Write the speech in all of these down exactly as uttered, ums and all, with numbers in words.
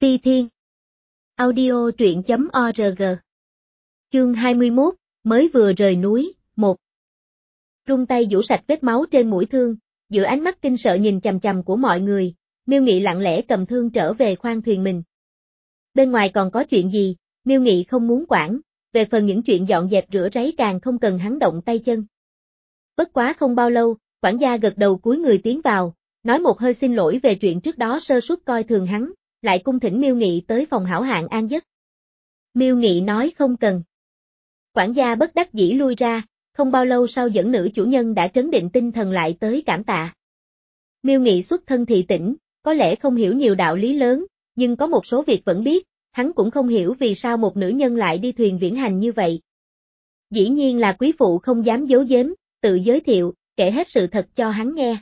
Ti Thiên. Audio truyện chấm org. Chương hai mươi mốt, mới vừa rời núi, một. Rung tay vũ sạch vết máu trên mũi thương, giữa ánh mắt kinh sợ nhìn chằm chằm của mọi người, Miêu Nghị lặng lẽ cầm thương trở về khoang thuyền mình. Bên ngoài còn có chuyện gì, Miêu Nghị không muốn quản, về phần những chuyện dọn dẹp rửa ráy càng không cần hắn động tay chân. Bất quá không bao lâu, quản gia gật đầu cúi người tiến vào, nói một hơi xin lỗi về chuyện trước đó sơ suất coi thường hắn, lại cung thỉnh Miêu Nghị tới phòng hảo hạng an giấc. Miêu Nghị nói không cần. Quản gia bất đắc dĩ lui ra, không bao lâu sau dẫn nữ chủ nhân đã trấn định tinh thần lại tới cảm tạ. Miêu Nghị xuất thân thị tỉnh, có lẽ không hiểu nhiều đạo lý lớn, nhưng có một số việc vẫn biết, hắn cũng không hiểu vì sao một nữ nhân lại đi thuyền viễn hành như vậy. Dĩ nhiên là quý phụ không dám giấu giếm, tự giới thiệu, kể hết sự thật cho hắn nghe.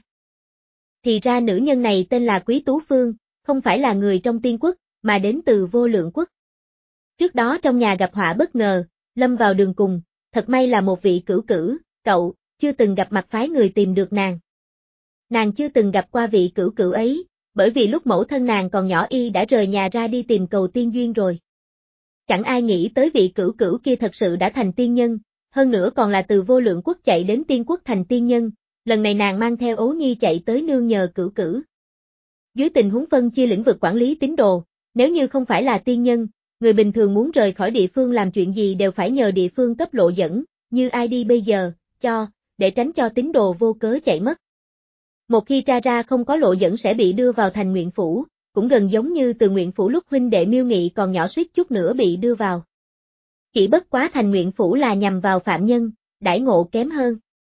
Thì ra nữ nhân này tên là Quý Tú Phương, không phải là người trong Tiên Quốc, mà đến từ Vô Lượng Quốc. Trước đó trong nhà gặp họa bất ngờ, lâm vào đường cùng, thật may là một vị cửu cửu, cậu, chưa từng gặp mặt phái người tìm được nàng. Nàng chưa từng gặp qua vị cửu cửu ấy, bởi vì lúc mẫu thân nàng còn nhỏ y đã rời nhà ra đi tìm cầu tiên duyên rồi. Chẳng ai nghĩ tới vị cửu cửu kia thật sự đã thành tiên nhân, hơn nữa còn là từ Vô Lượng Quốc chạy đến Tiên Quốc thành tiên nhân, lần này nàng mang theo ấu nhi chạy tới nương nhờ cửu cửu. Dưới tình huống phân chia lĩnh vực quản lý tín đồ, nếu như không phải là tiên nhân, người bình thường muốn rời khỏi địa phương làm chuyện gì đều phải nhờ địa phương cấp lộ dẫn, như ai đi bây giờ, cho, để tránh cho tín đồ vô cớ chạy mất. Một khi tra ra không có lộ dẫn sẽ bị đưa vào thành nguyện phủ, cũng gần giống như từ nguyện phủ lúc huynh đệ Miêu Nghị còn nhỏ suýt chút nữa bị đưa vào. Chỉ bất quá thành nguyện phủ là nhằm vào phạm nhân, đãi ngộ kém hơn.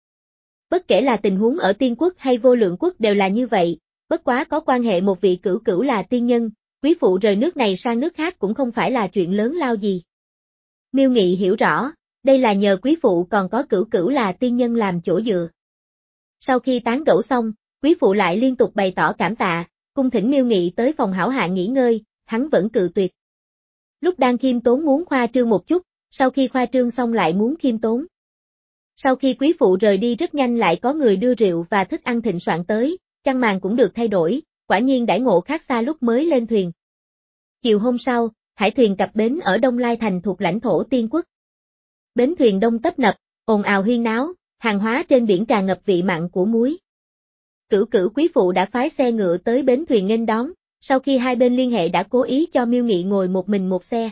Bất kể là tình huống ở Tiên Quốc hay Vô Lượng Quốc đều là như vậy, bất quá có quan hệ một vị cửu cửu là tiên nhân, quý phụ rời nước này sang nước khác cũng không phải là chuyện lớn lao gì. Miêu Nghị hiểu rõ, đây là nhờ quý phụ còn có cửu cửu là tiên nhân làm chỗ dựa. Sau khi tán gẫu xong, quý phụ lại liên tục bày tỏ cảm tạ, cung thỉnh Miêu Nghị tới phòng hảo hạng nghỉ ngơi, hắn vẫn cự tuyệt. Lúc đang khiêm tốn muốn khoa trương một chút, sau khi khoa trương xong lại muốn khiêm tốn. Sau khi quý phụ rời đi rất nhanh lại có người đưa rượu và thức ăn thịnh soạn tới, chăn màn cũng được thay đổi, quả nhiên đãi ngộ khác xa lúc mới lên thuyền. Chiều hôm sau, hải thuyền cập bến ở Đông Lai Thành thuộc lãnh thổ Tiên Quốc. Bến thuyền đông tấp nập, ồn ào huyên náo, hàng hóa trên biển tràn ngập vị mặn của muối. Cửu cửu quý phụ đã phái xe ngựa tới bến thuyền nghênh đón, sau khi hai bên liên hệ đã cố ý cho Miêu Nghị ngồi một mình một xe.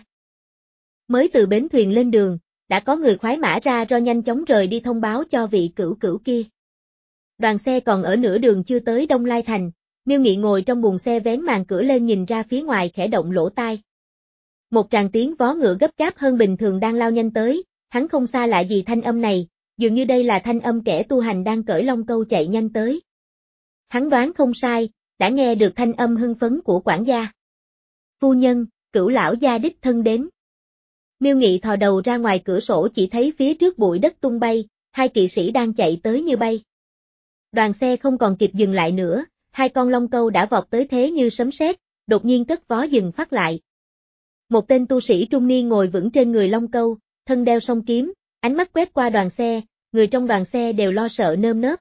Mới từ bến thuyền lên đường, đã có người khoái mã ra ro nhanh chóng rời đi thông báo cho vị cửu cửu kia. Đoàn xe còn ở nửa đường chưa tới Đông Lai Thành, Miêu Nghị ngồi trong buồng xe vén màn cửa lên nhìn ra phía ngoài khẽ động lỗ tai. Một tràng tiếng vó ngựa gấp gáp hơn bình thường đang lao nhanh tới, hắn không xa lạ gì thanh âm này, dường như đây là thanh âm kẻ tu hành đang cởi long câu chạy nhanh tới. Hắn đoán không sai, đã nghe được thanh âm hưng phấn của quản gia. Phu nhân, Cửu lão gia đích thân đến. Miêu Nghị thò đầu ra ngoài cửa sổ chỉ thấy phía trước bụi đất tung bay, hai kỵ sĩ đang chạy tới như bay. Đoàn xe không còn kịp dừng lại nữa, hai con long câu đã vọt tới thế như sấm sét, đột nhiên cất vó dừng phát lại. Một tên tu sĩ trung niên ngồi vững trên người long câu, thân đeo song kiếm, ánh mắt quét qua đoàn xe, người trong đoàn xe đều lo sợ nơm nớp.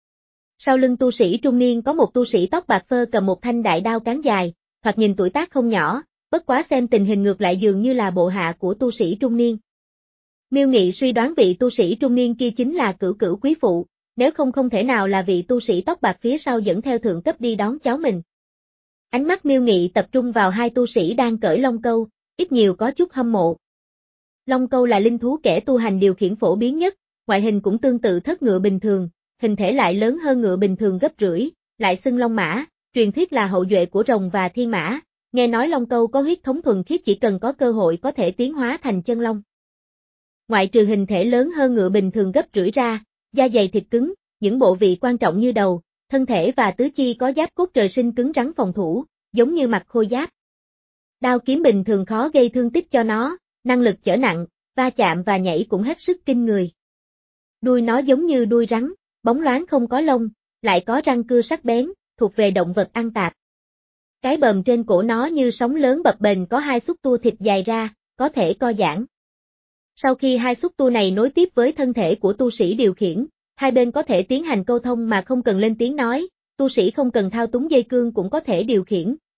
Sau lưng tu sĩ trung niên có một tu sĩ tóc bạc phơ cầm một thanh đại đao cán dài, thoạt nhìn tuổi tác không nhỏ, bất quá xem tình hình ngược lại dường như là bộ hạ của tu sĩ trung niên. Miêu Nghị suy đoán vị tu sĩ trung niên kia chính là cửu cửu quý phụ, nếu không không thể nào là vị tu sĩ tóc bạc phía sau dẫn theo thượng cấp đi đón cháu mình. Ánh mắt Miêu Nghị tập trung vào hai tu sĩ đang cởi long câu, ít nhiều có chút hâm mộ. Long câu là linh thú kẻ tu hành điều khiển phổ biến nhất, ngoại hình cũng tương tự thất ngựa bình thường, hình thể lại lớn hơn ngựa bình thường gấp rưỡi, lại xưng long mã, truyền thuyết là hậu duệ của rồng và thiên mã, nghe nói long câu có huyết thống thuần khiết chỉ cần có cơ hội có thể tiến hóa thành chân long. Ngoại trừ hình thể lớn hơn ngựa bình thường gấp rưỡi ra, da dày thịt cứng, những bộ vị quan trọng như đầu, thân thể và tứ chi có giáp cốt trời sinh cứng rắn phòng thủ, giống như mặt khôi giáp. Đao kiếm bình thường khó gây thương tích cho nó, năng lực chở nặng, va chạm và nhảy cũng hết sức kinh người. Đuôi nó giống như đuôi rắn, bóng loáng không có lông, lại có răng cưa sắc bén, thuộc về động vật ăn tạp. Cái bờm trên cổ nó như sóng lớn bập bềnh có hai xúc tua thịt dài ra, có thể co giãn. Sau khi hai xúc tua này nối tiếp với thân thể của tu sĩ điều khiển, hai bên có thể tiến hành câu thông mà không cần lên tiếng nói, tu sĩ không cần thao túng dây cương cũng có thể điều khiển,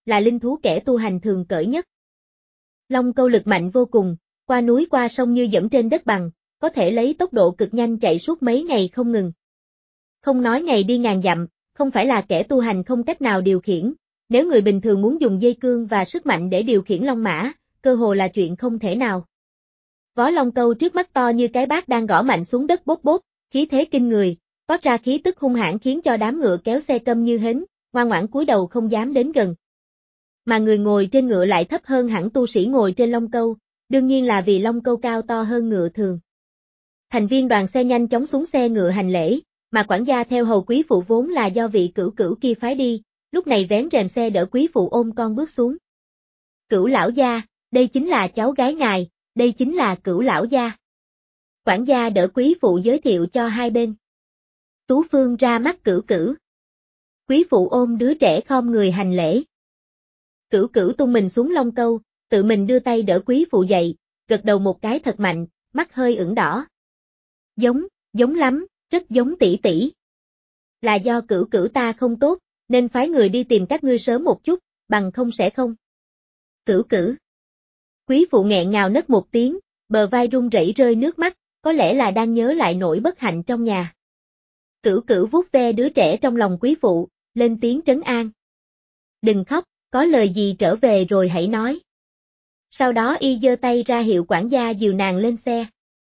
là linh thú kẻ tu hành thường cởi nhất. Long câu lực mạnh vô cùng, qua núi qua sông như dẫm trên đất bằng, có thể lấy tốc độ cực nhanh chạy suốt mấy ngày không ngừng. Không nói ngày đi ngàn dặm, không phải là kẻ tu hành không cách nào điều khiển, nếu người bình thường muốn dùng dây cương và sức mạnh để điều khiển long mã, cơ hồ là chuyện không thể nào. Vó long câu trước mắt to như cái bát đang gõ mạnh xuống đất bốp bốp, khí thế kinh người, toát ra khí tức hung hãn khiến cho đám ngựa kéo xe câm như hến, ngoan ngoãn cúi đầu không dám đến gần. Mà người ngồi trên ngựa lại thấp hơn hẳn tu sĩ ngồi trên long câu, đương nhiên là vì long câu cao to hơn ngựa thường. Thành viên đoàn xe nhanh chóng xuống xe ngựa hành lễ, mà quản gia theo hầu quý phụ vốn là do vị cửu cửu kia phái đi, lúc này vén rèm xe đỡ quý phụ ôm con bước xuống. Cửu lão gia, đây chính là cháu gái ngài, đây chính là Cửu lão gia. Quản gia đỡ quý phụ giới thiệu cho hai bên. Tú Phương ra mắt Cửu cửu. Quý phụ ôm đứa trẻ khom người hành lễ. Cửu cửu tung mình xuống long câu, tự mình đưa tay đỡ quý phụ dậy, gật đầu một cái thật mạnh, mắt hơi ửng đỏ. Giống, giống lắm, rất giống tỷ tỷ. Là do Cửu cửu ta không tốt, nên phái người đi tìm các ngươi sớm một chút, bằng không sẽ không. Cửu cửu. Quý phụ nghẹn ngào nấc một tiếng, bờ vai run rẩy rơi nước mắt, có lẽ là đang nhớ lại nỗi bất hạnh trong nhà. Cửu cửu vuốt ve đứa trẻ trong lòng quý phụ, lên tiếng trấn an. Đừng khóc, có lời gì trở về rồi hãy nói. Sau đó y giơ tay ra hiệu quản gia dìu nàng lên xe.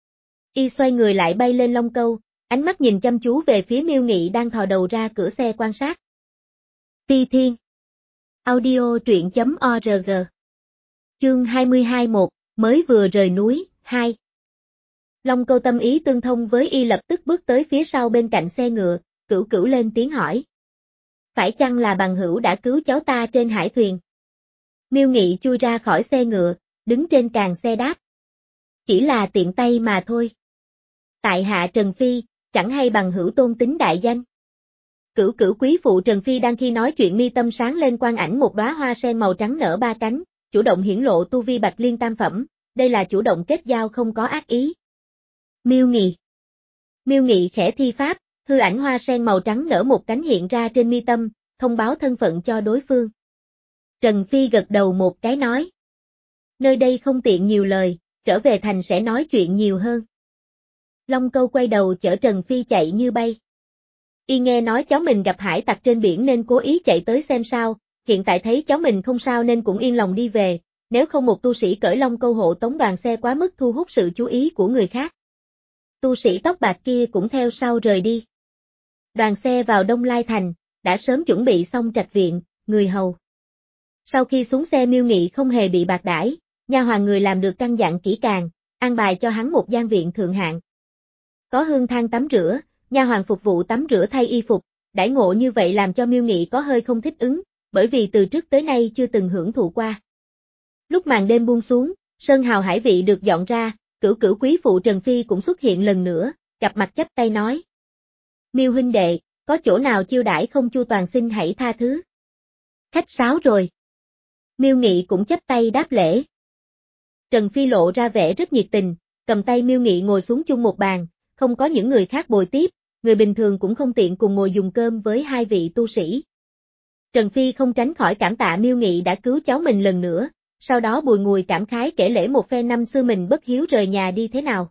Y xoay người lại bay lên long câu, ánh mắt nhìn chăm chú về phía Miêu Nghị đang thò đầu ra cửa xe quan sát. Ti Thiên. Audio truyện chấm org. Chương hai mươi hai một, mới vừa rời núi, hai. Long câu tâm ý tương thông với y lập tức bước tới phía sau bên cạnh xe ngựa, Cửu cửu lên tiếng hỏi. Phải chăng là bằng hữu đã cứu cháu ta trên hải thuyền? Miêu Nghị chui ra khỏi xe ngựa, đứng trên càng xe đáp. Chỉ là tiện tay mà thôi. Tại hạ Trần Phi, chẳng hay bằng hữu tôn tính đại danh. Cửu cửu quý phụ Trần Phi đang khi nói chuyện mi tâm sáng lên quang ảnh một đóa hoa sen màu trắng nở ba cánh, chủ động hiển lộ tu vi bạch liên tam phẩm, đây là chủ động kết giao không có ác ý. Miêu Nghị. Miêu Nghị khẽ thi pháp, hư ảnh hoa sen màu trắng nở một cánh hiện ra trên mi tâm, thông báo thân phận cho đối phương. Trần Phi gật đầu một cái nói. Nơi đây không tiện nhiều lời, trở về thành sẽ nói chuyện nhiều hơn. Long câu quay đầu chở Trần Phi chạy như bay. Y nghe nói cháu mình gặp hải tặc trên biển nên cố ý chạy tới xem sao, hiện tại thấy cháu mình không sao nên cũng yên lòng đi về, nếu không một tu sĩ cởi long câu hộ tống đoàn xe quá mức thu hút sự chú ý của người khác. Tu sĩ tóc bạc kia cũng theo sau rời đi. Đoàn xe vào Đông Lai Thành, đã sớm chuẩn bị xong trạch viện, người hầu. Sau khi xuống xe Miêu Nghị không hề bị bạc đãi, nha hoàn người làm được căn dặn kỹ càng, an bài cho hắn một gian viện thượng hạng. Có hương thang tắm rửa, nha hoàn phục vụ tắm rửa thay y phục, đãi ngộ như vậy làm cho Miêu Nghị có hơi không thích ứng, bởi vì từ trước tới nay chưa từng hưởng thụ qua. Lúc màn đêm buông xuống, sơn hào hải vị được dọn ra, Cửu cửu quý phụ Trần Phi cũng xuất hiện lần nữa, gặp mặt chắp tay nói. Miêu huynh đệ, có chỗ nào chiêu đãi không chu toàn xin hãy tha thứ. Khách sáo rồi. Miêu Nghị cũng chắp tay đáp lễ. Trần Phi lộ ra vẻ rất nhiệt tình, cầm tay Miêu Nghị ngồi xuống chung một bàn, không có những người khác bồi tiếp, người bình thường cũng không tiện cùng ngồi dùng cơm với hai vị tu sĩ. Trần Phi không tránh khỏi cảm tạ Miêu Nghị đã cứu cháu mình lần nữa, sau đó bùi ngùi cảm khái kể lể một phen năm xưa mình bất hiếu rời nhà đi thế nào.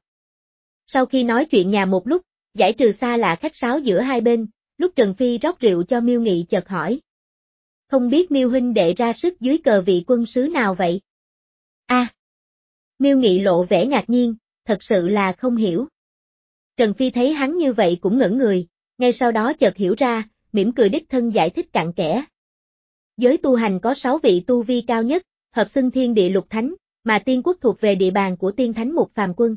Sau khi nói chuyện nhà một lúc, giải trừ xa lạ khách sáo giữa hai bên, lúc Trần Phi rót rượu cho Miêu Nghị chợt hỏi. Không biết Miêu huynh đệ ra sức dưới cờ vị quân sứ nào vậy? A. À, Miêu Nghị lộ vẻ ngạc nhiên, thật sự là không hiểu. Trần Phi thấy hắn như vậy cũng ngẩn người, ngay sau đó chợt hiểu ra, mỉm cười đích thân giải thích cặn kẽ. Giới tu hành có sáu vị tu vi cao nhất, hợp xưng thiên địa lục thánh, mà tiên quốc thuộc về địa bàn của tiên thánh một phàm quân.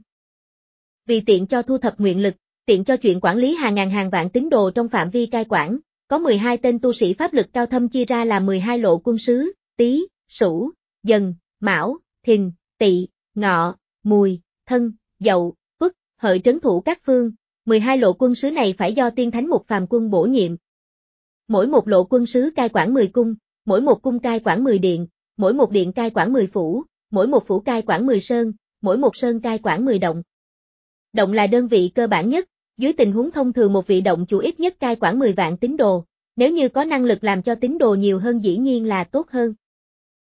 Vì tiện cho thu thập nguyện lực, tiện cho chuyện quản lý hàng ngàn hàng vạn tín đồ trong phạm vi cai quản, có mười hai tên tu sĩ pháp lực cao thâm chia ra làm mười hai lộ quân sứ, Tý, Sửu, Dần, Mão, Thìn, Tỵ, Ngọ, Mùi, Thân, Dậu, Tuất, Hợi trấn thủ các phương, mười hai lộ quân sứ này phải do tiên thánh một phàm quân bổ nhiệm. Mỗi một lộ quân sứ cai quản mười cung, mỗi một cung cai quản mười điện, mỗi một điện cai quản mười phủ, mỗi một phủ cai quản mười sơn, mỗi một sơn cai quản mười động. Động là đơn vị cơ bản nhất, dưới tình huống thông thường một vị động chủ ít nhất cai quản mười vạn tín đồ, nếu như có năng lực làm cho tín đồ nhiều hơn dĩ nhiên là tốt hơn.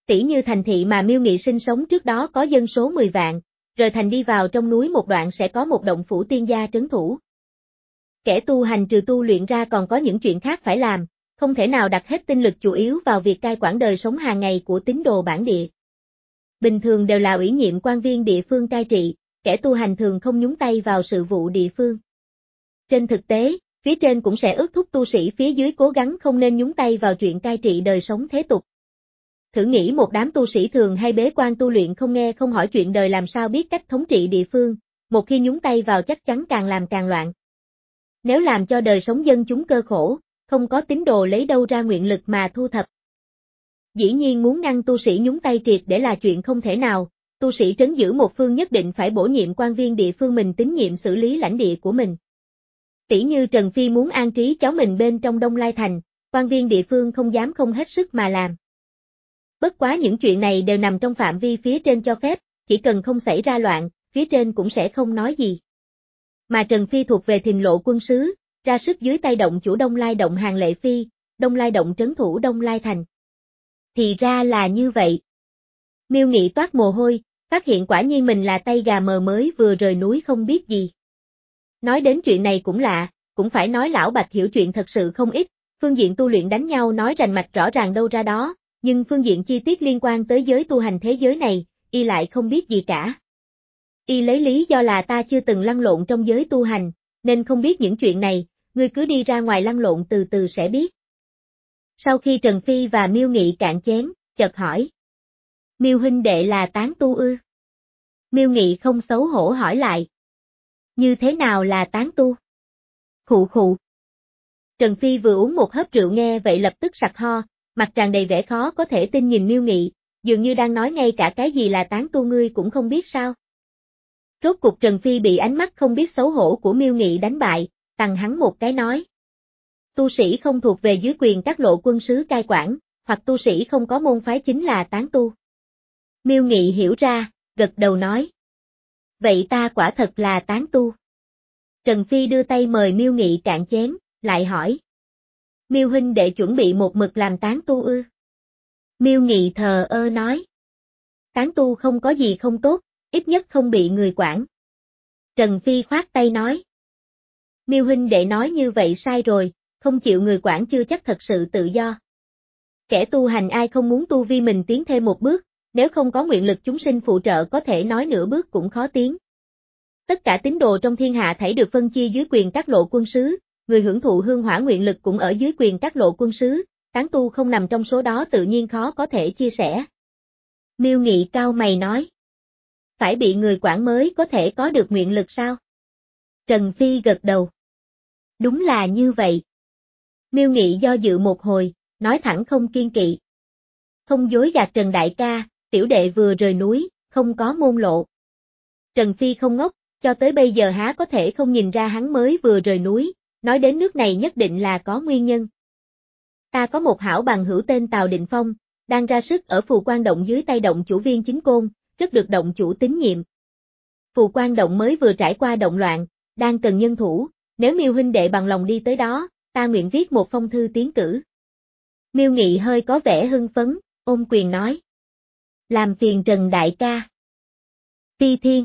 Tỷ như thành thị mà Miêu Nghị sinh sống trước đó có dân số mười vạn, rời thành đi vào trong núi một đoạn sẽ có một động phủ tiên gia trấn thủ. Kẻ tu hành trừ tu luyện ra còn có những chuyện khác phải làm, không thể nào đặt hết tinh lực chủ yếu vào việc cai quản đời sống hàng ngày của tín đồ bản địa. Bình thường đều là ủy nhiệm quan viên địa phương cai trị, kẻ tu hành thường không nhúng tay vào sự vụ địa phương. Trên thực tế, phía trên cũng sẽ ước thúc tu sĩ phía dưới cố gắng không nên nhúng tay vào chuyện cai trị đời sống thế tục. Thử nghĩ một đám tu sĩ thường hay bế quan tu luyện không nghe không hỏi chuyện đời làm sao biết cách thống trị địa phương, một khi nhúng tay vào chắc chắn càng làm càng loạn. Nếu làm cho đời sống dân chúng cơ khổ, không có tín đồ lấy đâu ra nguyện lực mà thu thập. Dĩ nhiên muốn ngăn tu sĩ nhúng tay triệt để là chuyện không thể nào, tu sĩ trấn giữ một phương nhất định phải bổ nhiệm quan viên địa phương mình tín nhiệm xử lý lãnh địa của mình. Tỷ như Trần Phi muốn an trí cháu mình bên trong Đông Lai Thành, quan viên địa phương không dám không hết sức mà làm. Bất quá những chuyện này đều nằm trong phạm vi phía trên cho phép, chỉ cần không xảy ra loạn, phía trên cũng sẽ không nói gì. Mà Trần Phi thuộc về Thìn Lộ quân sứ, ra sức dưới tay động chủ Đông Lai Động Hàng Lệ Phi, Đông Lai Động trấn thủ Đông Lai Thành. Thì ra là như vậy. Miêu Nghị toát mồ hôi, phát hiện quả nhiên mình là tay gà mờ mới vừa rời núi không biết gì. Nói đến chuyện này cũng lạ, cũng phải nói lão Bạch hiểu chuyện thật sự không ít, phương diện tu luyện đánh nhau nói rành mạch rõ ràng đâu ra đó, nhưng phương diện chi tiết liên quan tới giới tu hành thế giới này, y lại không biết gì cả. Y lấy lý do là ta chưa từng lăn lộn trong giới tu hành, nên không biết những chuyện này, ngươi cứ đi ra ngoài lăn lộn từ từ sẽ biết. Sau khi Trần Phi và Miêu Nghị cạn chén, chợt hỏi. Miêu huynh đệ là tán tu ư? Miêu Nghị không xấu hổ hỏi lại. Như thế nào là tán tu? Khụ khụ. Trần Phi vừa uống một hớp rượu nghe vậy lập tức sặc ho, mặt tràn đầy vẻ khó có thể tin nhìn Miêu Nghị, dường như đang nói ngay cả cái gì là tán tu ngươi cũng không biết sao. Rốt cục Trần Phi bị ánh mắt không biết xấu hổ của Miêu Nghị đánh bại, tằng hắn một cái nói. Tu sĩ không thuộc về dưới quyền các lộ quân sứ cai quản, hoặc tu sĩ không có môn phái chính là tán tu. Miêu Nghị hiểu ra, gật đầu nói. Vậy ta quả thật là tán tu. Trần Phi đưa tay mời Miêu Nghị cạn chén, lại hỏi. Miêu huynh đệ chuẩn bị một mực làm tán tu ư? Miêu Nghị thờ ơ nói. Tán tu không có gì không tốt, ít nhất không bị người quản. Trần Phi khoát tay nói. Miêu huynh đệ nói như vậy sai rồi, không chịu người quản chưa chắc thật sự tự do. Kẻ tu hành ai không muốn tu vi mình tiến thêm một bước, nếu không có nguyện lực chúng sinh phụ trợ có thể nói nửa bước cũng khó tiến. Tất cả tín đồ trong thiên hạ thảy được phân chia dưới quyền các lộ quân sứ, người hưởng thụ hương hỏa nguyện lực cũng ở dưới quyền các lộ quân sứ, tán tu không nằm trong số đó tự nhiên khó có thể chia sẻ. Miêu Nghị cao mày nói. Phải bị người quản mới có thể có được nguyện lực sao? Trần Phi gật đầu. Đúng là như vậy. Miêu Nghị do dự một hồi, nói thẳng không kiên kỵ. Không dối gạt Trần đại ca, tiểu đệ vừa rời núi, không có môn lộ. Trần Phi không ngốc, cho tới bây giờ há có thể không nhìn ra hắn mới vừa rời núi, nói đến nước này nhất định là có nguyên nhân. Ta có một hảo bằng hữu tên Tào Định Phong, đang ra sức ở Phù Quan Động dưới tay động chủ Viên Chính Côn, rất được động chủ tín nhiệm. Phù Quan Động mới vừa trải qua động loạn, đang cần nhân thủ, nếu Miêu huynh đệ bằng lòng đi tới đó, ta nguyện viết một phong thư tiến cử. Miêu Nghị hơi có vẻ hưng phấn, ôm quyền nói. Làm phiền Trần đại ca. Phi Thiên.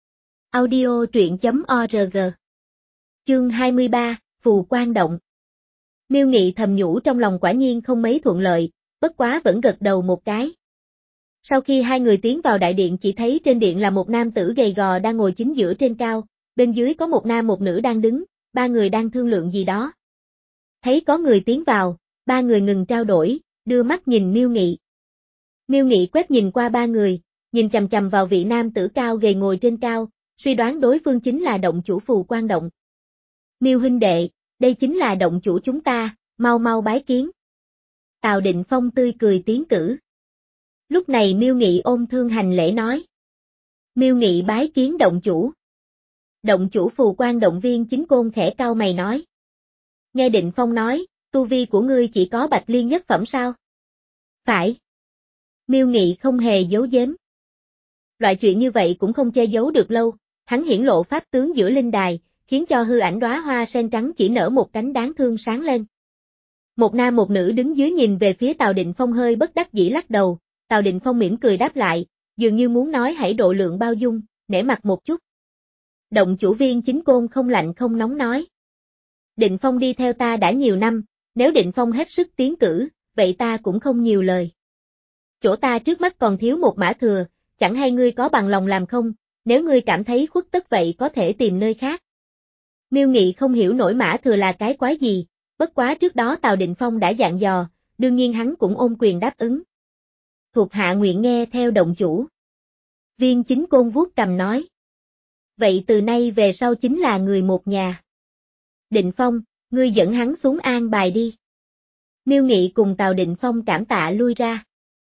Audio truyện chấm org. Chương hai mươi ba, Phù Quan Động. Miêu Nghị thầm nhủ trong lòng quả nhiên không mấy thuận lợi, bất quá vẫn gật đầu một cái. Sau khi hai người tiến vào đại điện chỉ thấy trên điện là một nam tử gầy gò đang ngồi chính giữa trên cao, bên dưới có một nam một nữ đang đứng, ba người đang thương lượng gì đó. Thấy có người tiến vào, ba người ngừng trao đổi, đưa mắt nhìn Miêu Nghị. Miêu Nghị quét nhìn qua ba người, nhìn chằm chằm vào vị nam tử cao gầy ngồi trên cao, suy đoán đối phương chính là động chủ Phù Quan Động. Miêu huynh đệ, đây chính là động chủ chúng ta, mau mau bái kiến. Tào Định Phong tươi cười tiến cử. Lúc này Miêu Nghị ôm thương hành lễ nói. Miêu Nghị bái kiến động chủ. Động chủ Phù Quan Động Viên Chính Côn khẽ cau mày nói. Nghe Định Phong nói, tu vi của ngươi chỉ có bạch liên nhất phẩm sao? Phải. Miêu Nghị không hề giấu giếm. Loại chuyện như vậy cũng không che giấu được lâu, hắn hiển lộ pháp tướng giữa linh đài, khiến cho hư ảnh đóa hoa sen trắng chỉ nở một cánh đáng thương sáng lên. Một nam một nữ đứng dưới nhìn về phía Tào Định Phong hơi bất đắc dĩ lắc đầu, Tào Định Phong mỉm cười đáp lại, dường như muốn nói hãy độ lượng bao dung, nể mặt một chút. Động chủ Viên Chính Côn không lạnh không nóng nói. Định Phong đi theo ta đã nhiều năm, nếu Định Phong hết sức tiến cử, vậy ta cũng không nhiều lời. Chỗ ta trước mắt còn thiếu một mã thừa, chẳng hay ngươi có bằng lòng làm không, nếu ngươi cảm thấy khuất tất vậy có thể tìm nơi khác. Miêu Nghị không hiểu nổi mã thừa là cái quái gì, bất quá trước đó Tào Định Phong đã dặn dò, đương nhiên hắn cũng ôm quyền đáp ứng. Thuộc hạ nguyện nghe theo động chủ. Viên Chính Côn vuốt cằm nói. Vậy từ nay về sau chính là người một nhà. Định Phong, ngươi dẫn hắn xuống an bài đi. Miêu Nghị cùng Tào Định Phong cảm tạ lui ra.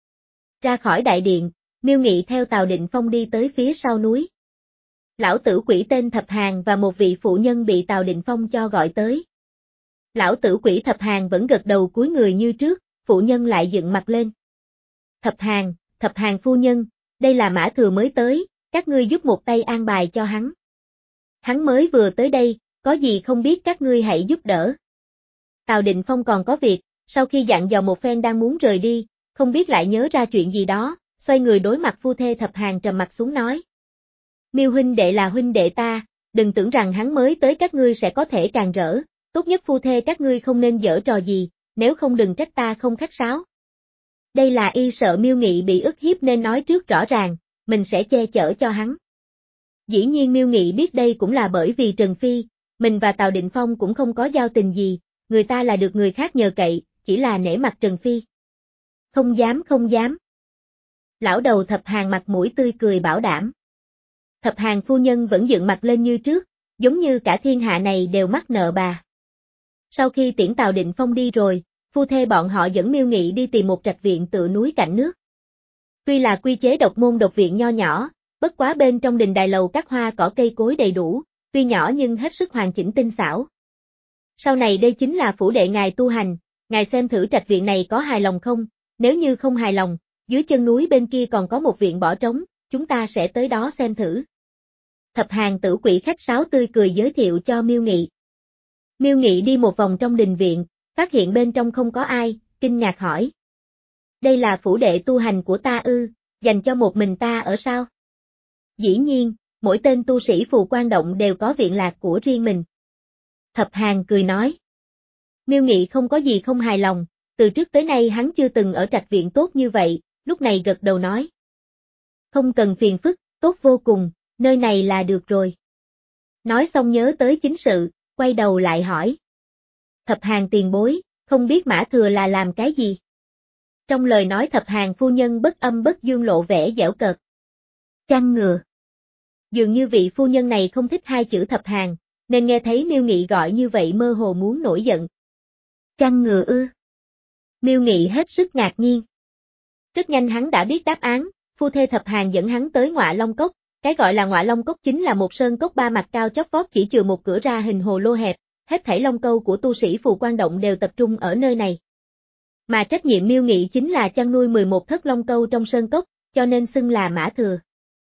Ra khỏi đại điện, Miêu Nghị theo Tào Định Phong đi tới phía sau núi. Lão tử quỷ tên Thập Hàng và một vị phụ nhân bị Tào Định Phong cho gọi tới. Lão tử quỷ Thập Hàng vẫn gật đầu cúi người như trước, phụ nhân lại dựng mặt lên. Thập Hàng, Thập Hàng phu nhân, đây là mã thừa mới tới, các ngươi giúp một tay an bài cho hắn. Hắn mới vừa tới đây, có gì không biết các ngươi hãy giúp đỡ. Tào Định Phong còn có việc, sau khi dặn dò một phen đang muốn rời đi, không biết lại nhớ ra chuyện gì đó, xoay người đối mặt phu thê Thập Hàng trầm mặt xuống nói. Miêu huynh đệ là huynh đệ ta, đừng tưởng rằng hắn mới tới các ngươi sẽ có thể càng rỡ, tốt nhất phu thê các ngươi không nên giở trò gì, nếu không đừng trách ta không khách sáo. Đây là y sợ Miêu Nghị bị ức hiếp nên nói trước rõ ràng, mình sẽ che chở cho hắn. Dĩ nhiên Miêu Nghị biết đây cũng là bởi vì Trần Phi, mình và Tào Định Phong cũng không có giao tình gì, người ta là được người khác nhờ cậy, chỉ là nể mặt Trần Phi. Không dám không dám. Lão đầu Thập Hàng mặt mũi tươi cười bảo đảm. Thập Hàng phu nhân vẫn dựng mặt lên như trước, giống như cả thiên hạ này đều mắc nợ bà. Sau khi tiễn Tào Định Phong đi rồi, phu thê bọn họ dẫn Miêu Nghị đi tìm một trạch viện tựa núi cạnh nước. Tuy là quy chế độc môn độc viện nho nhỏ, bất quá bên trong đình đài lầu các hoa cỏ cây cối đầy đủ, tuy nhỏ nhưng hết sức hoàn chỉnh tinh xảo. Sau này đây chính là phủ đệ ngài tu hành, ngài xem thử trạch viện này có hài lòng không, nếu như không hài lòng, dưới chân núi bên kia còn có một viện bỏ trống, chúng ta sẽ tới đó xem thử. Thập Hàng tử quỷ khách sáo tươi cười giới thiệu cho Miêu Nghị. Miêu Nghị đi một vòng trong đình viện, phát hiện bên trong không có ai, kinh ngạc hỏi. Đây là phủ đệ tu hành của ta ư, dành cho một mình ta ở sao? Dĩ nhiên, mỗi tên tu sĩ Phù Quan Động đều có viện lạc của riêng mình. Thập Hàng cười nói. Miêu Nghị không có gì không hài lòng, từ trước tới nay hắn chưa từng ở trạch viện tốt như vậy, lúc này gật đầu nói. Không cần phiền phức, tốt vô cùng, nơi này là được rồi. Nói xong nhớ tới chính sự, quay đầu lại hỏi. Thập Hàng tiền bối, không biết mã thừa là làm cái gì? Trong lời nói Thập Hàng phu nhân bất âm bất dương lộ vẻ dẻo cợt. Chăn ngựa. Dường như vị phu nhân này không thích hai chữ Thập Hàng, nên nghe thấy Miêu Nghị gọi như vậy mơ hồ muốn nổi giận. Chăn ngựa ư? Miêu Nghị hết sức ngạc nhiên. Rất nhanh hắn đã biết đáp án, phu thê Thập Hàng dẫn hắn tới Ngọa Long Cốc, cái gọi là Ngọa Long Cốc chính là một sơn cốc ba mặt cao chót vót chỉ chừa một cửa ra hình hồ lô hẹp, hết thảy long câu của tu sĩ Phù Quan Động đều tập trung ở nơi này. Mà trách nhiệm Miêu Nghị chính là chăn nuôi mười một thất long câu trong sơn cốc, cho nên xưng là mã thừa.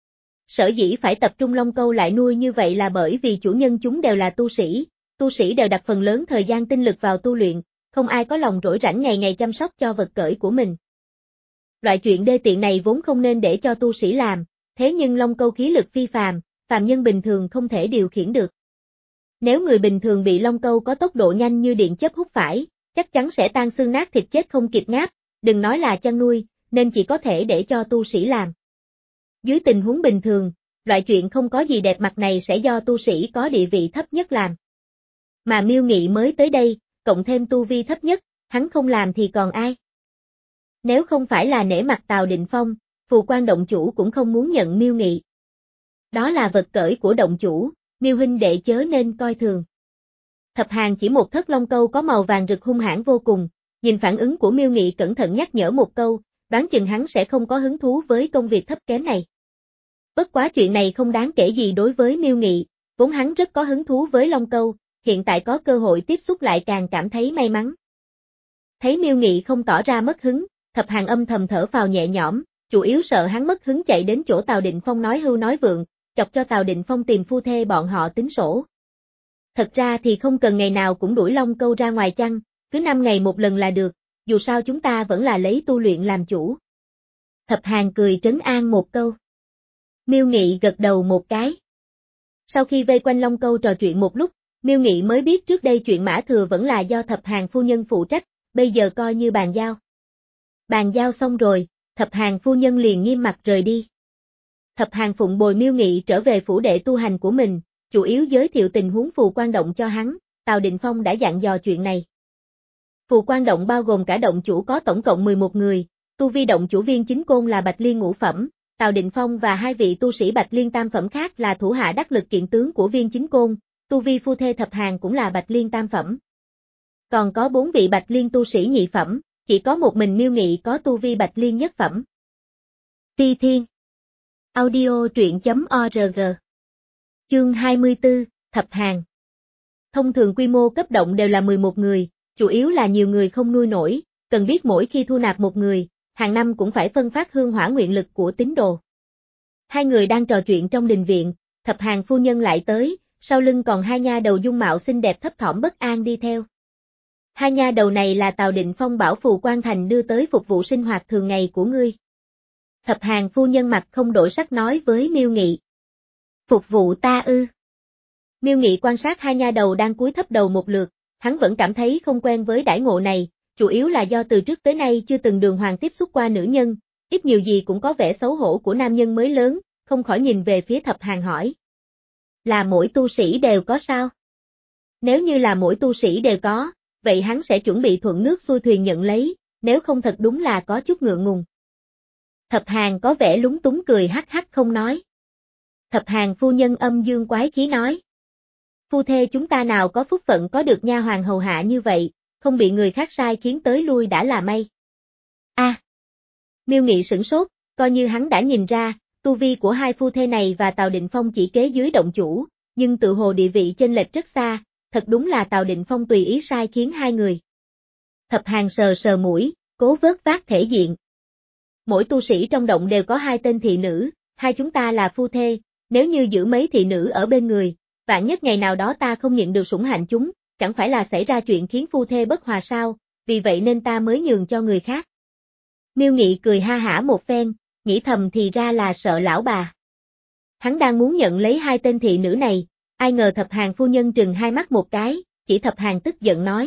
Sở dĩ phải tập trung long câu lại nuôi như vậy là bởi vì chủ nhân chúng đều là tu sĩ, tu sĩ đều đặt phần lớn thời gian tinh lực vào tu luyện, không ai có lòng rỗi rảnh ngày ngày chăm sóc cho vật cởi của mình. Loại chuyện đê tiện này vốn không nên để cho tu sĩ làm, thế nhưng long câu khí lực phi phàm, phàm nhân bình thường không thể điều khiển được. Nếu người bình thường bị long câu có tốc độ nhanh như điện chớp hút phải, chắc chắn sẽ tan xương nát thịt chết không kịp ngáp, đừng nói là chăn nuôi, nên chỉ có thể để cho tu sĩ làm. Dưới tình huống bình thường, loại chuyện không có gì đẹp mặt này sẽ do tu sĩ có địa vị thấp nhất làm. Mà Miêu Nghị mới tới đây, cộng thêm tu vi thấp nhất, hắn không làm thì còn ai? Nếu không phải là nể mặt Tào Định Phong, Phù Quan Động chủ cũng không muốn nhận Miêu Nghị. Đó là vật cởi của động chủ, Miêu huynh đệ chớ nên coi thường. Thập Hàng chỉ một thất long câu có màu vàng rực hung hãn vô cùng, nhìn phản ứng của Miêu Nghị cẩn thận nhắc nhở một câu, đoán chừng hắn sẽ không có hứng thú với công việc thấp kém này. Bất quá chuyện này không đáng kể gì đối với Miêu Nghị, vốn hắn rất có hứng thú với long câu, hiện tại có cơ hội tiếp xúc lại càng cảm thấy may mắn. Thấy Miêu Nghị không tỏ ra mất hứng, Thập Hàng âm thầm thở phào nhẹ nhõm, chủ yếu sợ hắn mất hứng chạy đến chỗ Tào Định Phong nói hưu nói vượng, chọc cho Tào Định Phong tìm phu thê bọn họ tính sổ. Thật ra thì không cần ngày nào cũng đuổi long câu ra ngoài chăng, cứ năm ngày một lần là được, dù sao chúng ta vẫn là lấy tu luyện làm chủ. Thập Hàn cười trấn an một câu. Miêu Nghị gật đầu một cái. Sau khi vây quanh Long Câu trò chuyện một lúc, Miêu Nghị mới biết trước đây chuyện Mã Thừa vẫn là do Thập Hàn phu nhân phụ trách, bây giờ coi như bàn giao. Bàn giao xong rồi, Thập Hàn phu nhân liền nghiêm mặt rời đi. Thập Hàn phụng bồi Miêu Nghị trở về phủ đệ tu hành của mình, chủ yếu giới thiệu tình huống phù quan động cho hắn, Tào Định Phong đã dặn dò chuyện này. Phù quan động bao gồm cả động chủ có tổng cộng mười một người, tu vi động chủ Viên Chính Côn là Bạch Liên ngũ phẩm, Tào Định Phong và hai vị tu sĩ Bạch Liên tam phẩm khác là thủ hạ đắc lực kiện tướng của Viên Chính Côn, tu vi phu thê Thập Hàn cũng là Bạch Liên tam phẩm. Còn có bốn vị Bạch Liên tu sĩ nhị phẩm, chỉ có một mình Miêu Nghị có tu vi Bạch Liên nhất phẩm. Ti Thiên Audio truyện chấm org Chương hai mươi tư, Thập Hàn. Thông thường quy mô cấp động đều là mười một người, chủ yếu là nhiều người không nuôi nổi, cần biết mỗi khi thu nạp một người, hàng năm cũng phải phân phát hương hỏa nguyện lực của tín đồ. Hai người đang trò chuyện trong đình viện, Thập Hàn phu nhân lại tới, sau lưng còn hai nha đầu dung mạo xinh đẹp thấp thỏm bất an đi theo. Hai nha đầu này là Tào Định Phong bảo Phù Quan Thành đưa tới phục vụ sinh hoạt thường ngày của ngươi. Thập Hàn phu nhân mặt không đổi sắc nói với Miêu Nghị. Phục vụ ta ư? Miêu Nghị quan sát hai nha đầu đang cúi thấp đầu một lượt, hắn vẫn cảm thấy không quen với đãi ngộ này, chủ yếu là do từ trước tới nay chưa từng đường hoàng tiếp xúc qua nữ nhân, ít nhiều gì cũng có vẻ xấu hổ của nam nhân mới lớn, không khỏi nhìn về phía Thập Hàn hỏi. Là mỗi tu sĩ đều có sao? Nếu như là mỗi tu sĩ đều có, vậy hắn sẽ chuẩn bị thuận nước xuôi thuyền nhận lấy, nếu không thật đúng là có chút ngượng ngùng. Thập Hàn có vẻ lúng túng cười hắc hắc không nói. Thập Hàn phu nhân âm dương quái khí nói. Phu thê chúng ta nào có phúc phận có được nha hoàn hầu hạ như vậy, không bị người khác sai khiến tới lui đã là may. A. À, Miêu Nghị sửng sốt, coi như hắn đã nhìn ra, tu vi của hai phu thê này và Tào Định Phong chỉ kế dưới động chủ, nhưng tự hồ địa vị chênh lệch rất xa, thật đúng là Tào Định Phong tùy ý sai khiến hai người. Thập Hàn sờ sờ mũi, cố vớt vát thể diện. Mỗi tu sĩ trong động đều có hai tên thị nữ, hai chúng ta là phu thê, nếu như giữ mấy thị nữ ở bên người, vạn nhất ngày nào đó ta không nhận được sủng hạnh chúng, chẳng phải là xảy ra chuyện khiến phu thê bất hòa sao, vì vậy nên ta mới nhường cho người khác. Miêu Nghị cười ha hả một phen, nghĩ thầm thì ra là sợ lão bà. Hắn đang muốn nhận lấy hai tên thị nữ này, ai ngờ Thập Hàn phu nhân trừng hai mắt một cái, chỉ Thập Hàn tức giận nói.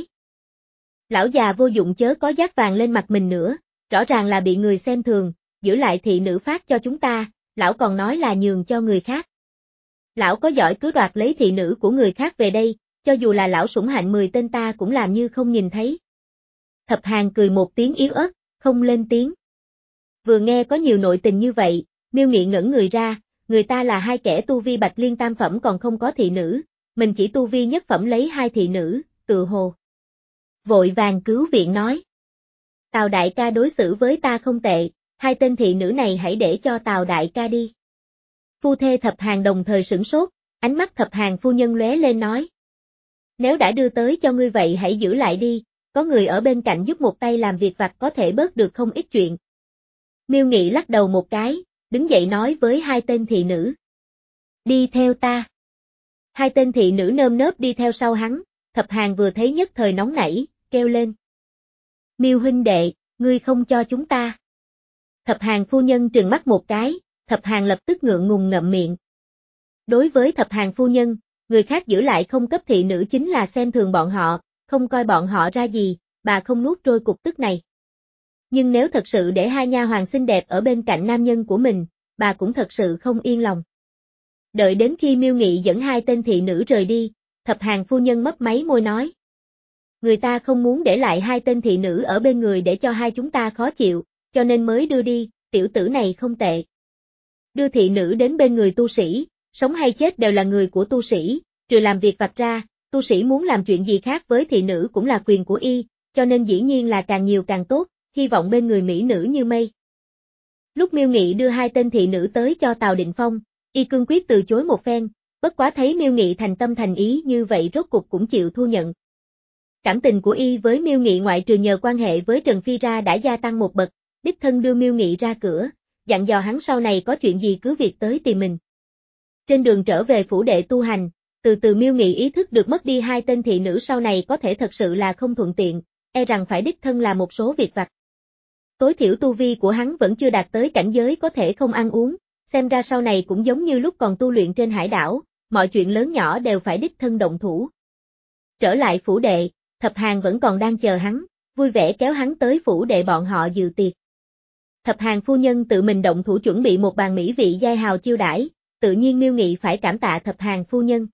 Lão già vô dụng chớ có dát vàng lên mặt mình nữa, rõ ràng là bị người xem thường, giữ lại thị nữ phát cho chúng ta, lão còn nói là nhường cho người khác. Lão có giỏi cứ đoạt lấy thị nữ của người khác về đây, cho dù là lão sủng hạnh mười tên ta cũng làm như không nhìn thấy. Thập Hàn cười một tiếng yếu ớt, không lên tiếng. Vừa nghe có nhiều nội tình như vậy, Miêu Nghị ngẩn người ra, người ta là hai kẻ tu vi Bạch Liên tam phẩm còn không có thị nữ, mình chỉ tu vi nhất phẩm lấy hai thị nữ, tự hồ. Vội vàng cứu viện nói. Tào đại ca đối xử với ta không tệ, hai tên thị nữ này hãy để cho Tào đại ca đi. Phu thê Thập Hàn đồng thời sửng sốt, ánh mắt Thập Hàn phu nhân lóe lên nói. Nếu đã đưa tới cho ngươi vậy hãy giữ lại đi, có người ở bên cạnh giúp một tay làm việc vặt có thể bớt được không ít chuyện. Miêu Nghị lắc đầu một cái, đứng dậy nói với hai tên thị nữ. Đi theo ta. Hai tên thị nữ nơm nớp đi theo sau hắn, Thập Hàn vừa thấy nhất thời nóng nảy, kêu lên. Miêu huynh đệ, ngươi không cho chúng ta. Thập Hàn phu nhân trừng mắt một cái, Thập Hàn lập tức ngượng ngùng ngậm miệng. Đối với Thập Hàn phu nhân, người khác giữ lại không cấp thị nữ chính là xem thường bọn họ, không coi bọn họ ra gì, bà không nuốt trôi cục tức này. Nhưng nếu thật sự để hai nha hoàn xinh đẹp ở bên cạnh nam nhân của mình, bà cũng thật sự không yên lòng. Đợi đến khi Miêu Nghị dẫn hai tên thị nữ rời đi, Thập Hàn phu nhân mấp máy môi nói. Người ta không muốn để lại hai tên thị nữ ở bên người để cho hai chúng ta khó chịu, cho nên mới đưa đi, tiểu tử này không tệ. Đưa thị nữ đến bên người tu sĩ, sống hay chết đều là người của tu sĩ, trừ làm việc vặt ra, tu sĩ muốn làm chuyện gì khác với thị nữ cũng là quyền của y, cho nên dĩ nhiên là càng nhiều càng tốt, hy vọng bên người mỹ nữ như mây. Lúc Miêu Nghị đưa hai tên thị nữ tới cho Tào Định Phong, y cương quyết từ chối một phen, bất quá thấy Miêu Nghị thành tâm thành ý như vậy rốt cục cũng chịu thu nhận. Cảm tình của y với Miêu Nghị ngoại trừ nhờ quan hệ với Trần Phi ra đã gia tăng một bậc, đích thân đưa Miêu Nghị ra cửa, dặn dò hắn sau này có chuyện gì cứ việc tới tìm mình. Trên đường trở về phủ đệ tu hành, từ từ Miêu Nghị ý thức được mất đi hai tên thị nữ sau này có thể thật sự là không thuận tiện, e rằng phải đích thân làm một số việc vặt. Tối thiểu tu vi của hắn vẫn chưa đạt tới cảnh giới có thể không ăn uống, xem ra sau này cũng giống như lúc còn tu luyện trên hải đảo, mọi chuyện lớn nhỏ đều phải đích thân động thủ. Trở lại phủ đệ, Thập Hàng vẫn còn đang chờ hắn, vui vẻ kéo hắn tới phủ đệ bọn họ dự tiệc. Thập Hàng phu nhân tự mình động thủ chuẩn bị một bàn mỹ vị giai hào chiêu đãi, tự nhiên Miêu Nghị phải cảm tạ Thập Hàng phu nhân.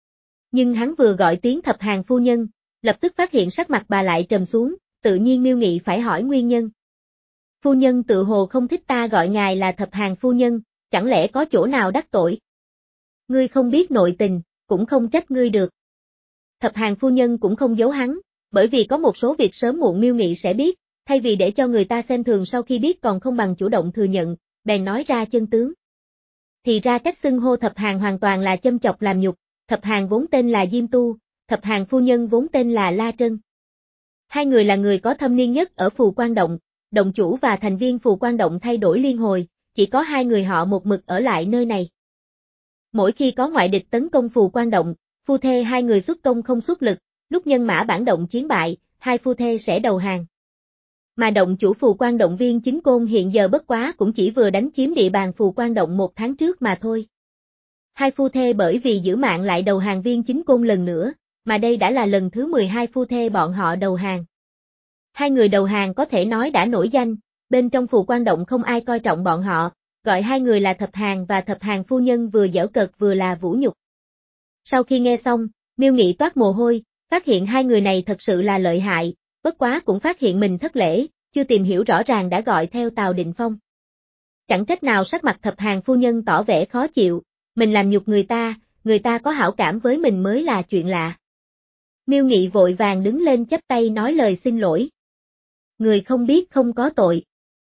Nhưng hắn vừa gọi tiếng Thập Hàng phu nhân, lập tức phát hiện sắc mặt bà lại trầm xuống, tự nhiên Miêu Nghị phải hỏi nguyên nhân. Phu nhân tự hồ không thích ta gọi ngài là Thập Hàng phu nhân, chẳng lẽ có chỗ nào đắc tội? Ngươi không biết nội tình, cũng không trách ngươi được. Thập Hàng phu nhân cũng không giấu hắn, bởi vì có một số việc sớm muộn Miêu Nghị sẽ biết, thay vì để cho người ta xem thường sau khi biết còn không bằng chủ động thừa nhận, bèn nói ra chân tướng. Thì ra cách xưng hô Thập Hàng hoàn toàn là châm chọc làm nhục, Thập Hàng vốn tên là Diêm Tu, Thập Hàng phu nhân vốn tên là La Trân. Hai người là người có thâm niên nhất ở Phù Quan Động, động chủ và thành viên Phù Quan Động thay đổi liên hồi, chỉ có hai người họ một mực ở lại nơi này. Mỗi khi có ngoại địch tấn công Phù Quan Động, phu thê hai người xuất công không xuất lực, lúc nhân mã bản động chiến bại, hai phu thê sẽ đầu hàng. Mà động chủ Phù Quan Động Viên Chính Côn hiện giờ bất quá cũng chỉ vừa đánh chiếm địa bàn Phù Quan Động một tháng trước mà thôi. Hai phu thê bởi vì giữ mạng lại đầu hàng Viên Chính Côn lần nữa, mà đây đã là lần thứ mười hai phu thê bọn họ đầu hàng. Hai người đầu hàng có thể nói đã nổi danh, bên trong Phù Quan Động không ai coi trọng bọn họ, gọi hai người là Thập Hàng và Thập Hàng phu nhân vừa giễu cợt vừa là vũ nhục. Sau khi nghe xong, Miêu Nghị toát mồ hôi, phát hiện hai người này thật sự là lợi hại, bất quá cũng phát hiện mình thất lễ, chưa tìm hiểu rõ ràng đã gọi theo Tào Định Phong. Chẳng trách nào sắc mặt Thập Hàng phu nhân tỏ vẻ khó chịu, mình làm nhục người ta, người ta có hảo cảm với mình mới là chuyện lạ. Miêu Nghị vội vàng đứng lên chắp tay nói lời xin lỗi. Người không biết không có tội.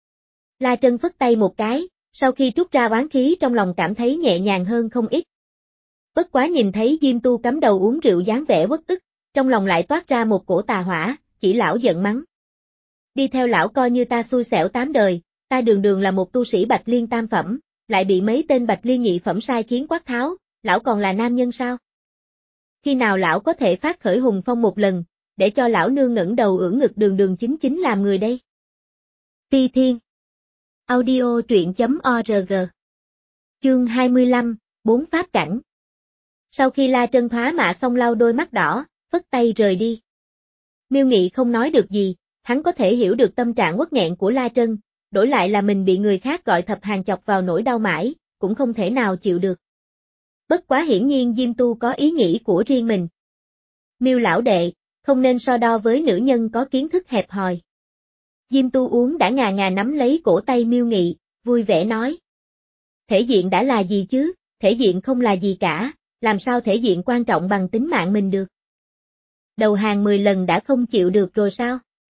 La Trân phất tay một cái, sau khi trút ra oán khí trong lòng cảm thấy nhẹ nhàng hơn không ít. Bất quá nhìn thấy Diêm Tu cắm đầu uống rượu dáng vẻ uất ức, trong lòng lại toát ra một cổ tà hỏa, chỉ lão giận mắng. Đi theo lão coi như ta xui xẻo tám đời, ta đường đường là một tu sĩ Bạch Liên tam phẩm, lại bị mấy tên Bạch Liên nhị phẩm sai khiến quát tháo, lão còn là nam nhân sao? Khi nào lão có thể phát khởi hùng phong một lần, để cho lão nương ngẩng đầu ưỡn ngực đường đường chính chính làm người đây? Ti Thiên Audio truyện chấm org Chương hai mươi lăm, Bốn Pháp Cảnh. Sau khi La Trân thoá mạ xong lau đôi mắt đỏ, phất tay rời đi. Miêu Nghị không nói được gì, hắn có thể hiểu được tâm trạng uất nghẹn của La Trân, đổi lại là mình bị người khác gọi Thập Hàng chọc vào nỗi đau mãi, cũng không thể nào chịu được. Bất quá hiển nhiên Diêm Tu có ý nghĩ của riêng mình. Miêu lão đệ, không nên so đo với nữ nhân có kiến thức hẹp hòi. Diêm Tu uống đã ngà ngà nắm lấy cổ tay Miêu Nghị, vui vẻ nói. Thể diện đã là gì chứ, thể diện không là gì cả, làm sao thể diện quan trọng bằng tính mạng mình được. Đầu hàng mười lần đã không chịu được rồi sao?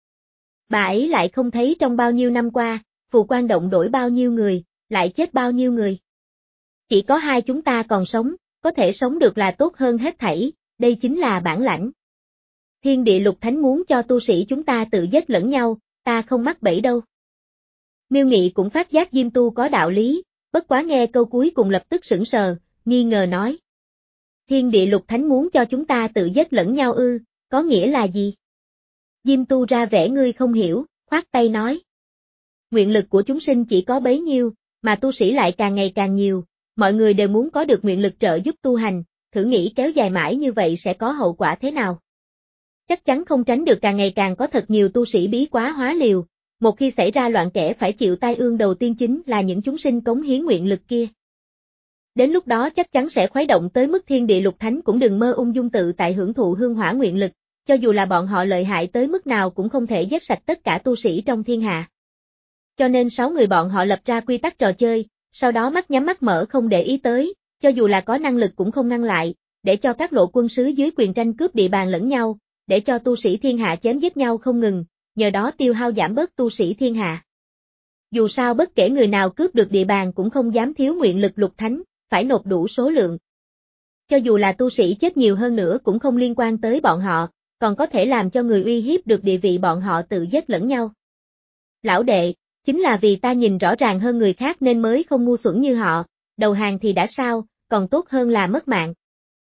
Bà ấy lại không thấy trong bao nhiêu năm qua, Phù Quan Động đổi bao nhiêu người, lại chết bao nhiêu người. Chỉ có hai chúng ta còn sống, có thể sống được là tốt hơn hết thảy, đây chính là bản lãnh. Thiên Địa Lục Thánh muốn cho tu sĩ chúng ta tự giết lẫn nhau, ta không mắc bẫy đâu. Miêu Nghị cũng phát giác Diêm Tu có đạo lý, bất quá nghe câu cuối cùng lập tức sững sờ, nghi ngờ nói. Thiên Địa Lục Thánh muốn cho chúng ta tự giết lẫn nhau ư, có nghĩa là gì? Diêm Tu ra vẻ ngươi không hiểu, khoát tay nói. Nguyện lực của chúng sinh chỉ có bấy nhiêu, mà tu sĩ lại càng ngày càng nhiều, mọi người đều muốn có được nguyện lực trợ giúp tu hành, thử nghĩ kéo dài mãi như vậy sẽ có hậu quả thế nào? Chắc chắn không tránh được càng ngày càng có thật nhiều tu sĩ bí quá hóa liều, một khi xảy ra loạn kẻ phải chịu tai ương đầu tiên chính là những chúng sinh cống hiến nguyện lực kia. Đến lúc đó chắc chắn sẽ khuấy động tới mức Thiên Địa Lục Thánh cũng đừng mơ ung dung tự tại hưởng thụ hương hỏa nguyện lực, cho dù là bọn họ lợi hại tới mức nào cũng không thể giết sạch tất cả tu sĩ trong thiên hạ. Cho nên sáu người bọn họ lập ra quy tắc trò chơi, sau đó mắt nhắm mắt mở không để ý tới, cho dù là có năng lực cũng không ngăn lại, để cho các lộ quân sứ dưới quyền tranh cướp địa bàn lẫn nhau, để cho tu sĩ thiên hạ chém giết nhau không ngừng, nhờ đó tiêu hao giảm bớt tu sĩ thiên hạ. Dù sao bất kể người nào cướp được địa bàn cũng không dám thiếu nguyện lực lục thánh, phải nộp đủ số lượng. Cho dù là tu sĩ chết nhiều hơn nữa cũng không liên quan tới bọn họ, còn có thể làm cho người uy hiếp được địa vị bọn họ tự giết lẫn nhau. Lão đệ, chính là vì ta nhìn rõ ràng hơn người khác nên mới không ngu xuẩn như họ, đầu hàng thì đã sao, còn tốt hơn là mất mạng.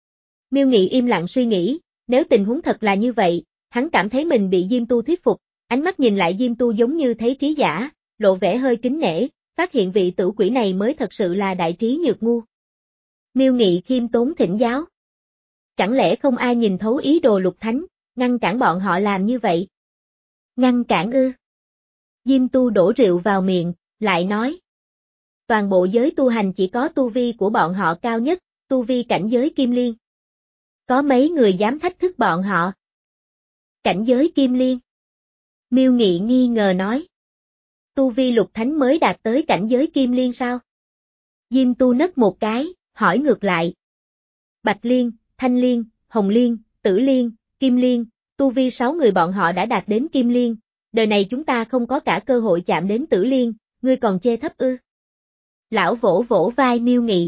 Miêu Nghị im lặng suy nghĩ, nếu tình huống thật là như vậy, hắn cảm thấy mình bị Diêm Tu thuyết phục, Ánh mắt nhìn lại Diêm Tu giống như thấy trí giả, lộ vẻ hơi kính nể, phát hiện vị tử quỷ này mới thật sự là đại trí nhược ngu. Miêu Nghị khiêm tốn thỉnh giáo. Chẳng lẽ không ai nhìn thấu ý đồ Lục Thánh, ngăn cản bọn họ làm như vậy? Ngăn cản ư? Diêm Tu đổ rượu vào miệng, lại nói. Toàn bộ giới tu hành chỉ có tu vi của bọn họ cao nhất, tu vi cảnh giới Kim Liên. Có mấy người dám thách thức bọn họ? Cảnh giới Kim Liên. Miêu Nghị nghi ngờ nói. Tu vi Lục Thánh mới đạt tới cảnh giới Kim Liên sao? Diêm Tu nấc một cái, hỏi ngược lại. Bạch Liên, Thanh Liên, Hồng Liên, Tử Liên, Kim Liên, tu vi sáu người bọn họ đã đạt đến Kim Liên, đời này chúng ta không có cả cơ hội chạm đến Tử Liên, ngươi còn chê thấp ư? Lão vỗ vỗ vai Miêu Nghị.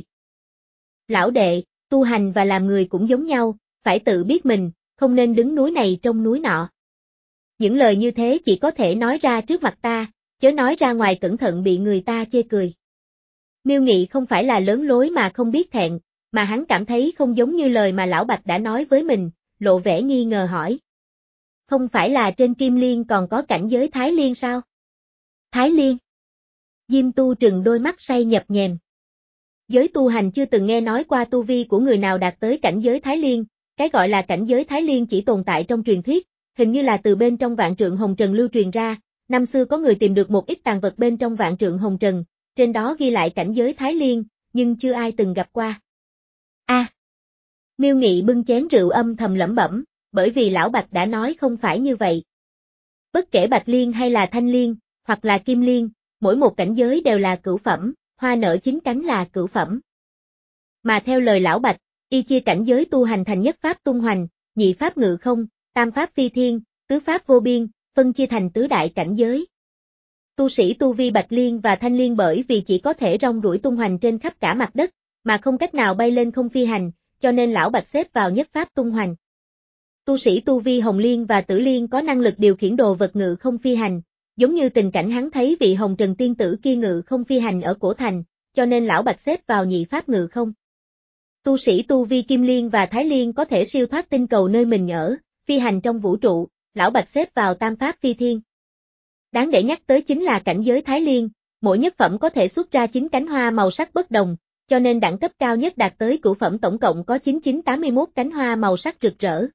Lão đệ, tu hành và làm người cũng giống nhau, phải tự biết mình, không nên đứng núi này trông núi nọ. Những lời như thế chỉ có thể nói ra trước mặt ta, chớ nói ra ngoài cẩn thận bị người ta chê cười. Miêu Nghị không phải là lớn lối mà không biết thẹn, mà hắn cảm thấy không giống như lời mà Lão Bạch đã nói với mình, lộ vẻ nghi ngờ hỏi. Không phải là trên Kim Liên còn có cảnh giới Thái Liên sao? Thái Liên? Diêm Tu trừng đôi mắt say nhập nhèm. Giới tu hành chưa từng nghe nói qua tu vi của người nào đạt tới cảnh giới Thái Liên, cái gọi là cảnh giới Thái Liên chỉ tồn tại trong truyền thuyết, hình như là từ bên trong vạn trượng hồng trần lưu truyền ra, năm xưa có người tìm được một ít tàn vật bên trong vạn trượng hồng trần, trên đó ghi lại cảnh giới Thái Liên, nhưng chưa ai từng gặp qua. A. À, Miêu Nghị bưng chén rượu âm thầm lẩm bẩm, bởi vì Lão Bạch đã nói không phải như vậy. Bất kể Bạch Liên hay là Thanh Liên, hoặc là Kim Liên, mỗi một cảnh giới đều là cửu phẩm, hoa nở chín cánh là cửu phẩm. Mà theo lời Lão Bạch, y chia cảnh giới tu hành thành nhất pháp tung hoành, nhị pháp ngự không, tam pháp phi thiên, tứ pháp vô biên, phân chia thành tứ đại cảnh giới. Tu sĩ tu vi Bạch Liên và Thanh Liên bởi vì chỉ có thể rong ruổi tung hoành trên khắp cả mặt đất, mà không cách nào bay lên không phi hành, cho nên Lão Bạch xếp vào nhất pháp tung hoành. Tu sĩ tu vi Hồng Liên và Tử Liên có năng lực điều khiển đồ vật ngự không phi hành, giống như tình cảnh hắn thấy vị Hồng Trần tiên tử kia ngự không phi hành ở cổ thành, cho nên Lão Bạch xếp vào nhị pháp ngự không. Tu sĩ tu vi Kim Liên và Thái Liên có thể siêu thoát tinh cầu nơi mình ở, phi hành trong vũ trụ, Lão Bạch xếp vào tam pháp phi thiên. Đáng để nhắc tới chính là cảnh giới Thái Liên, mỗi nhất phẩm có thể xuất ra chín cánh hoa màu sắc bất đồng, cho nên đẳng cấp cao nhất đạt tới cửu phẩm tổng cộng có chín chín tám mươi mốt cánh hoa màu sắc rực rỡ.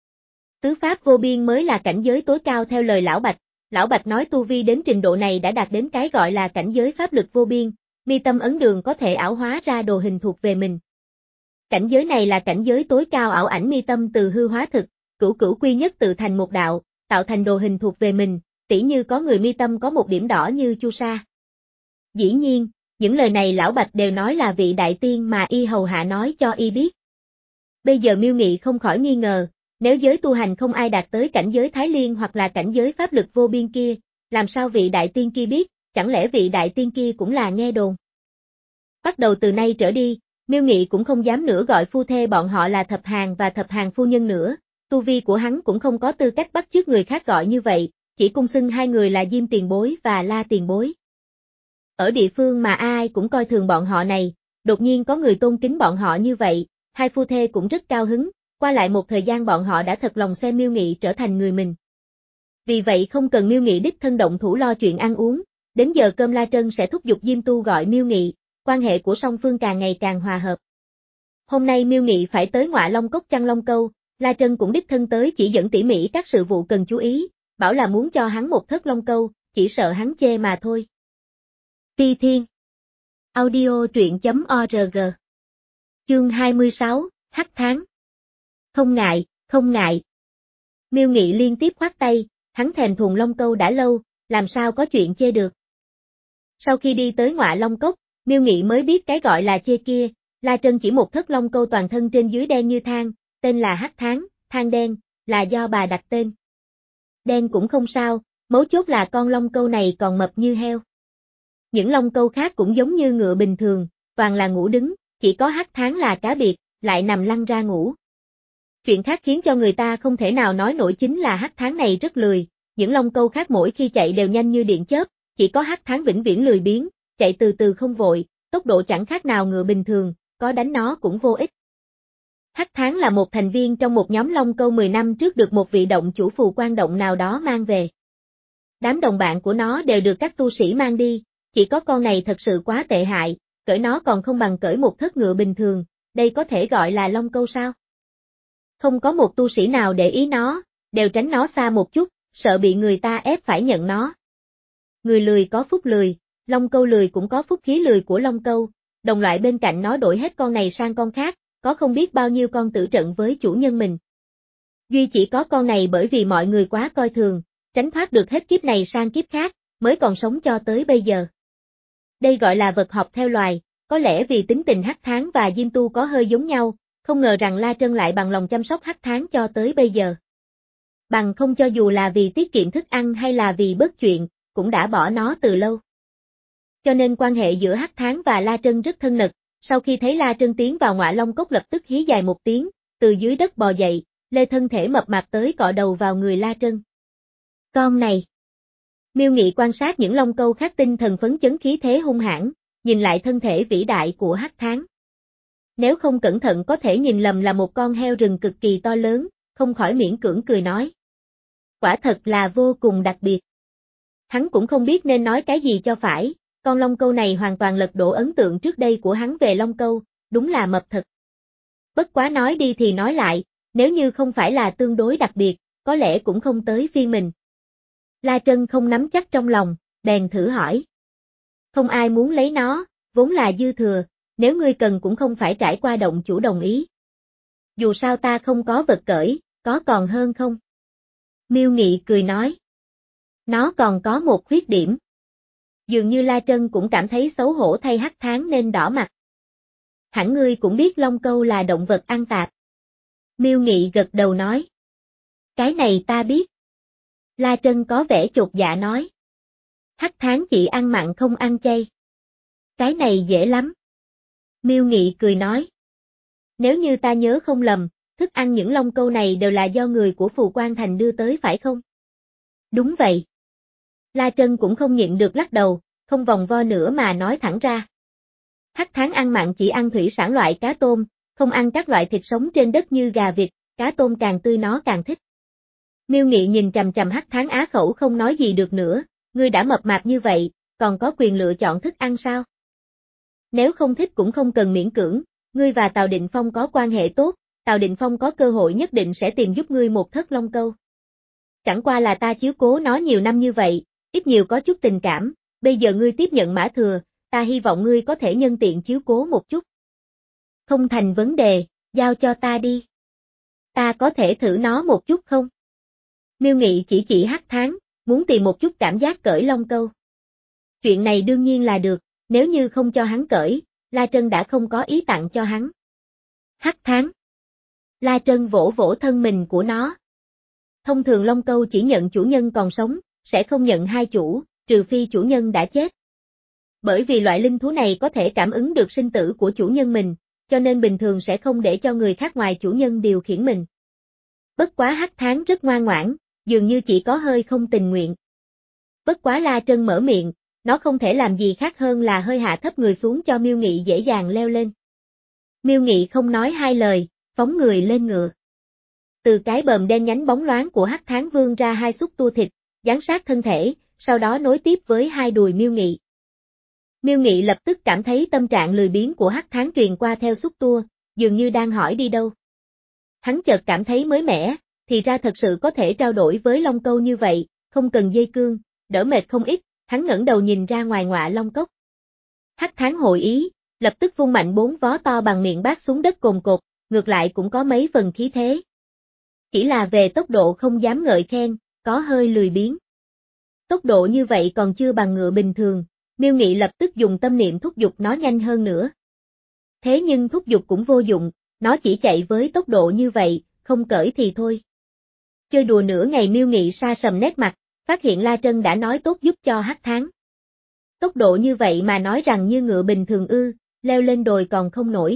Tứ pháp vô biên mới là cảnh giới tối cao theo lời Lão Bạch, Lão Bạch nói tu vi đến trình độ này đã đạt đến cái gọi là cảnh giới pháp lực vô biên, mi tâm ấn đường có thể ảo hóa ra đồ hình thuộc về mình. Cảnh giới này là cảnh giới tối cao ảo ảnh mi tâm từ hư hóa thực, cửu cửu quy nhất tự thành một đạo, tạo thành đồ hình thuộc về mình, tỉ như có người mi tâm có một điểm đỏ như chu sa. Dĩ nhiên, những lời này Lão Bạch đều nói là vị đại tiên mà y hầu hạ nói cho y biết. Bây giờ Miêu Nghị không khỏi nghi ngờ, nếu giới tu hành không ai đạt tới cảnh giới Thái Liên hoặc là cảnh giới pháp lực vô biên kia, làm sao vị đại tiên kia biết, chẳng lẽ vị đại tiên kia cũng là nghe đồn. Bắt đầu từ nay trở đi, Miêu Nghị cũng không dám nữa gọi phu thê bọn họ là Thập Hàng và Thập Hàng phu nhân nữa, tu vi của hắn cũng không có tư cách bắt chước người khác gọi như vậy, chỉ cung xưng hai người là Diêm tiền bối và La tiền bối. Ở địa phương mà ai cũng coi thường bọn họ này, đột nhiên có người tôn kính bọn họ như vậy, hai phu thê cũng rất cao hứng, qua lại một thời gian bọn họ đã thật lòng xem Miêu Nghị trở thành người mình. Vì vậy không cần Miêu Nghị đích thân động thủ lo chuyện ăn uống, đến giờ cơm La Trân sẽ thúc giục Diêm Tu gọi Miêu Nghị, quan hệ của song phương càng ngày càng hòa hợp. Hôm nay Miêu Nghị phải tới Ngọa Long Cốc chăn long câu, La Trân cũng đích thân tới chỉ dẫn tỉ mỉ các sự vụ cần chú ý, bảo là muốn cho hắn một thất long câu, chỉ sợ hắn chê mà thôi. Phi Thiên Audio truyện chấm org Chương hai mươi sáu, Hắc Tháng. Không ngại, không ngại. Miêu Nghị liên tiếp khoát tay, hắn thèm thuồng long câu đã lâu, làm sao có chuyện chê được. Sau khi đi tới Ngọa Long Cốc, Miêu Nghị mới biết cái gọi là chê kia, La Trân chỉ một thất long câu toàn thân trên dưới đen như than, tên là Hắc Tháng, than đen, là do bà đặt tên. Đen cũng không sao, mấu chốt là con long câu này còn mập như heo. Những long câu khác cũng giống như ngựa bình thường, toàn là ngủ đứng, chỉ có Hắc Tháng là cá biệt, lại nằm lăn ra ngủ. Chuyện khác khiến cho người ta không thể nào nói nổi chính là Hắc Tháng này rất lười, những long câu khác mỗi khi chạy đều nhanh như điện chớp, chỉ có Hắc Tháng vĩnh viễn lười biếng, chạy từ từ không vội, tốc độ chẳng khác nào ngựa bình thường, có đánh nó cũng vô ích. Hắc Tháng là một thành viên trong một nhóm long câu mười năm trước được một vị động chủ phù quan động nào đó mang về. Đám đồng bạn của nó đều được các tu sĩ mang đi, chỉ có con này thật sự quá tệ hại, cởi nó còn không bằng cởi một thất ngựa bình thường, đây có thể gọi là long câu sao? Không có một tu sĩ nào để ý nó, đều tránh nó xa một chút, sợ bị người ta ép phải nhận nó. Người lười có phúc lười, long câu lười cũng có phúc khí lười của long câu, đồng loại bên cạnh nó đổi hết con này sang con khác, có không biết bao nhiêu con tử trận với chủ nhân mình. Duy chỉ có con này bởi vì mọi người quá coi thường, tránh thoát được hết kiếp này sang kiếp khác, mới còn sống cho tới bây giờ. Đây gọi là vật học theo loài, có lẽ vì tính tình Hắc Tháng và Diêm Tu có hơi giống nhau, không ngờ rằng La Trân lại bằng lòng chăm sóc Hắc Tháng cho tới bây giờ. Bằng không cho dù là vì tiết kiệm thức ăn hay là vì bớt chuyện, cũng đã bỏ nó từ lâu. Cho nên quan hệ giữa Hắc Tháng và La Trân rất thân mật, sau khi thấy La Trân tiến vào Ngọa Long Cốc lập tức hí dài một tiếng, từ dưới đất bò dậy, lê thân thể mập mạp tới cọ đầu vào người La Trân. Con này. Miêu Nghị quan sát những long câu khác tinh thần phấn chấn khí thế hung hãn, nhìn lại thân thể vĩ đại của Hắc Tháng. Nếu không cẩn thận có thể nhìn lầm là một con heo rừng cực kỳ to lớn, không khỏi miễn cưỡng cười nói. Quả thật là vô cùng đặc biệt. Hắn cũng không biết nên nói cái gì cho phải, con long câu này hoàn toàn lật đổ ấn tượng trước đây của hắn về long câu, đúng là mập thật. Bất quá nói đi thì nói lại, nếu như không phải là tương đối đặc biệt, có lẽ cũng không tới phiên mình. La Trân không nắm chắc trong lòng, bèn thử hỏi. Không ai muốn lấy nó, vốn là dư thừa, nếu ngươi cần cũng không phải trải qua động chủ đồng ý. Dù sao ta không có vật cởi, có còn hơn không? Miêu Nghị cười nói. Nó còn có một khuyết điểm. Dường như La Trân cũng cảm thấy xấu hổ thay Hắc Tháng nên đỏ mặt. Hẳn ngươi cũng biết long câu là động vật ăn tạp. Miêu Nghị gật đầu nói. Cái này ta biết. La Trân có vẻ chột dạ nói. Hắc Tháng chỉ ăn mặn không ăn chay. Cái này dễ lắm. Miêu Nghị cười nói. Nếu như ta nhớ không lầm, thức ăn những long câu này đều là do người của Phù Quan Thành đưa tới phải không? Đúng vậy. La Trân cũng không nhịn được lắc đầu, không vòng vo nữa mà nói thẳng ra. Hắc Tháng ăn mặn chỉ ăn thủy sản loại cá tôm, không ăn các loại thịt sống trên đất như gà vịt, cá tôm càng tươi nó càng thích. Miêu Nghị nhìn chằm chằm Hắc Tháng á khẩu không nói gì được nữa, ngươi đã mập mạp như vậy, còn có quyền lựa chọn thức ăn sao? Nếu không thích cũng không cần miễn cưỡng, ngươi và Tào Định Phong có quan hệ tốt, Tào Định Phong có cơ hội nhất định sẽ tìm giúp ngươi một thất long câu. Chẳng qua là ta chiếu cố nó nhiều năm như vậy, ít nhiều có chút tình cảm, bây giờ ngươi tiếp nhận mã thừa, ta hy vọng ngươi có thể nhân tiện chiếu cố một chút. Không thành vấn đề, giao cho ta đi. Ta có thể thử nó một chút không? Miêu Nghị chỉ chỉ Hắc Tháng, muốn tìm một chút cảm giác cởi long câu. Chuyện này đương nhiên là được, nếu như không cho hắn cởi, La Trân đã không có ý tặng cho hắn. Hắc Tháng. La Trân vỗ vỗ thân mình của nó. Thông thường long câu chỉ nhận chủ nhân còn sống, sẽ không nhận hai chủ, trừ phi chủ nhân đã chết. Bởi vì loại linh thú này có thể cảm ứng được sinh tử của chủ nhân mình, cho nên bình thường sẽ không để cho người khác ngoài chủ nhân điều khiển mình. Bất quá Hắc Tháng rất ngoan ngoãn, dường như chỉ có hơi không tình nguyện. Bất quá La Trân mở miệng, nó không thể làm gì khác hơn là hơi hạ thấp người xuống cho Miêu Nghị dễ dàng leo lên. Miêu Nghị không nói hai lời, phóng người lên ngựa. Từ cái bờm đen nhánh bóng loáng của Hắc Tháng vươn ra hai xúc tua thịt, dán sát thân thể, sau đó nối tiếp với hai đùi Miêu Nghị. Miêu Nghị lập tức cảm thấy tâm trạng lười biếng của Hắc Tháng truyền qua theo xúc tua, dường như đang hỏi đi đâu. Hắn chợt cảm thấy mới mẻ, thì ra thật sự có thể trao đổi với long câu như vậy, không cần dây cương, đỡ mệt không ít, hắn ngẩng đầu nhìn ra ngoài Ngọa Long Cốc. Hắc Tháng hội ý, lập tức vung mạnh bốn vó to bằng miệng bát xuống đất cồn cột, ngược lại cũng có mấy phần khí thế. Chỉ là về tốc độ không dám ngợi khen, có hơi lười biếng. Tốc độ như vậy còn chưa bằng ngựa bình thường, Miêu Nghị lập tức dùng tâm niệm thúc giục nó nhanh hơn nữa. Thế nhưng thúc giục cũng vô dụng, nó chỉ chạy với tốc độ như vậy, không cởi thì thôi. Chơi đùa nửa ngày Miêu Nghị sa sầm nét mặt, phát hiện La Trân đã nói tốt giúp cho Hắc Tháng. Tốc độ như vậy mà nói rằng như ngựa bình thường ư, leo lên đồi còn không nổi.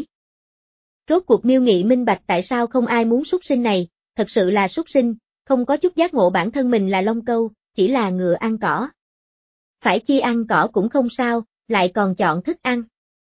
Rốt cuộc Miêu Nghị minh bạch tại sao không ai muốn súc sinh này, thật sự là súc sinh, không có chút giác ngộ bản thân mình là long câu, chỉ là ngựa ăn cỏ. Phải chi ăn cỏ cũng không sao, lại còn chọn thức ăn.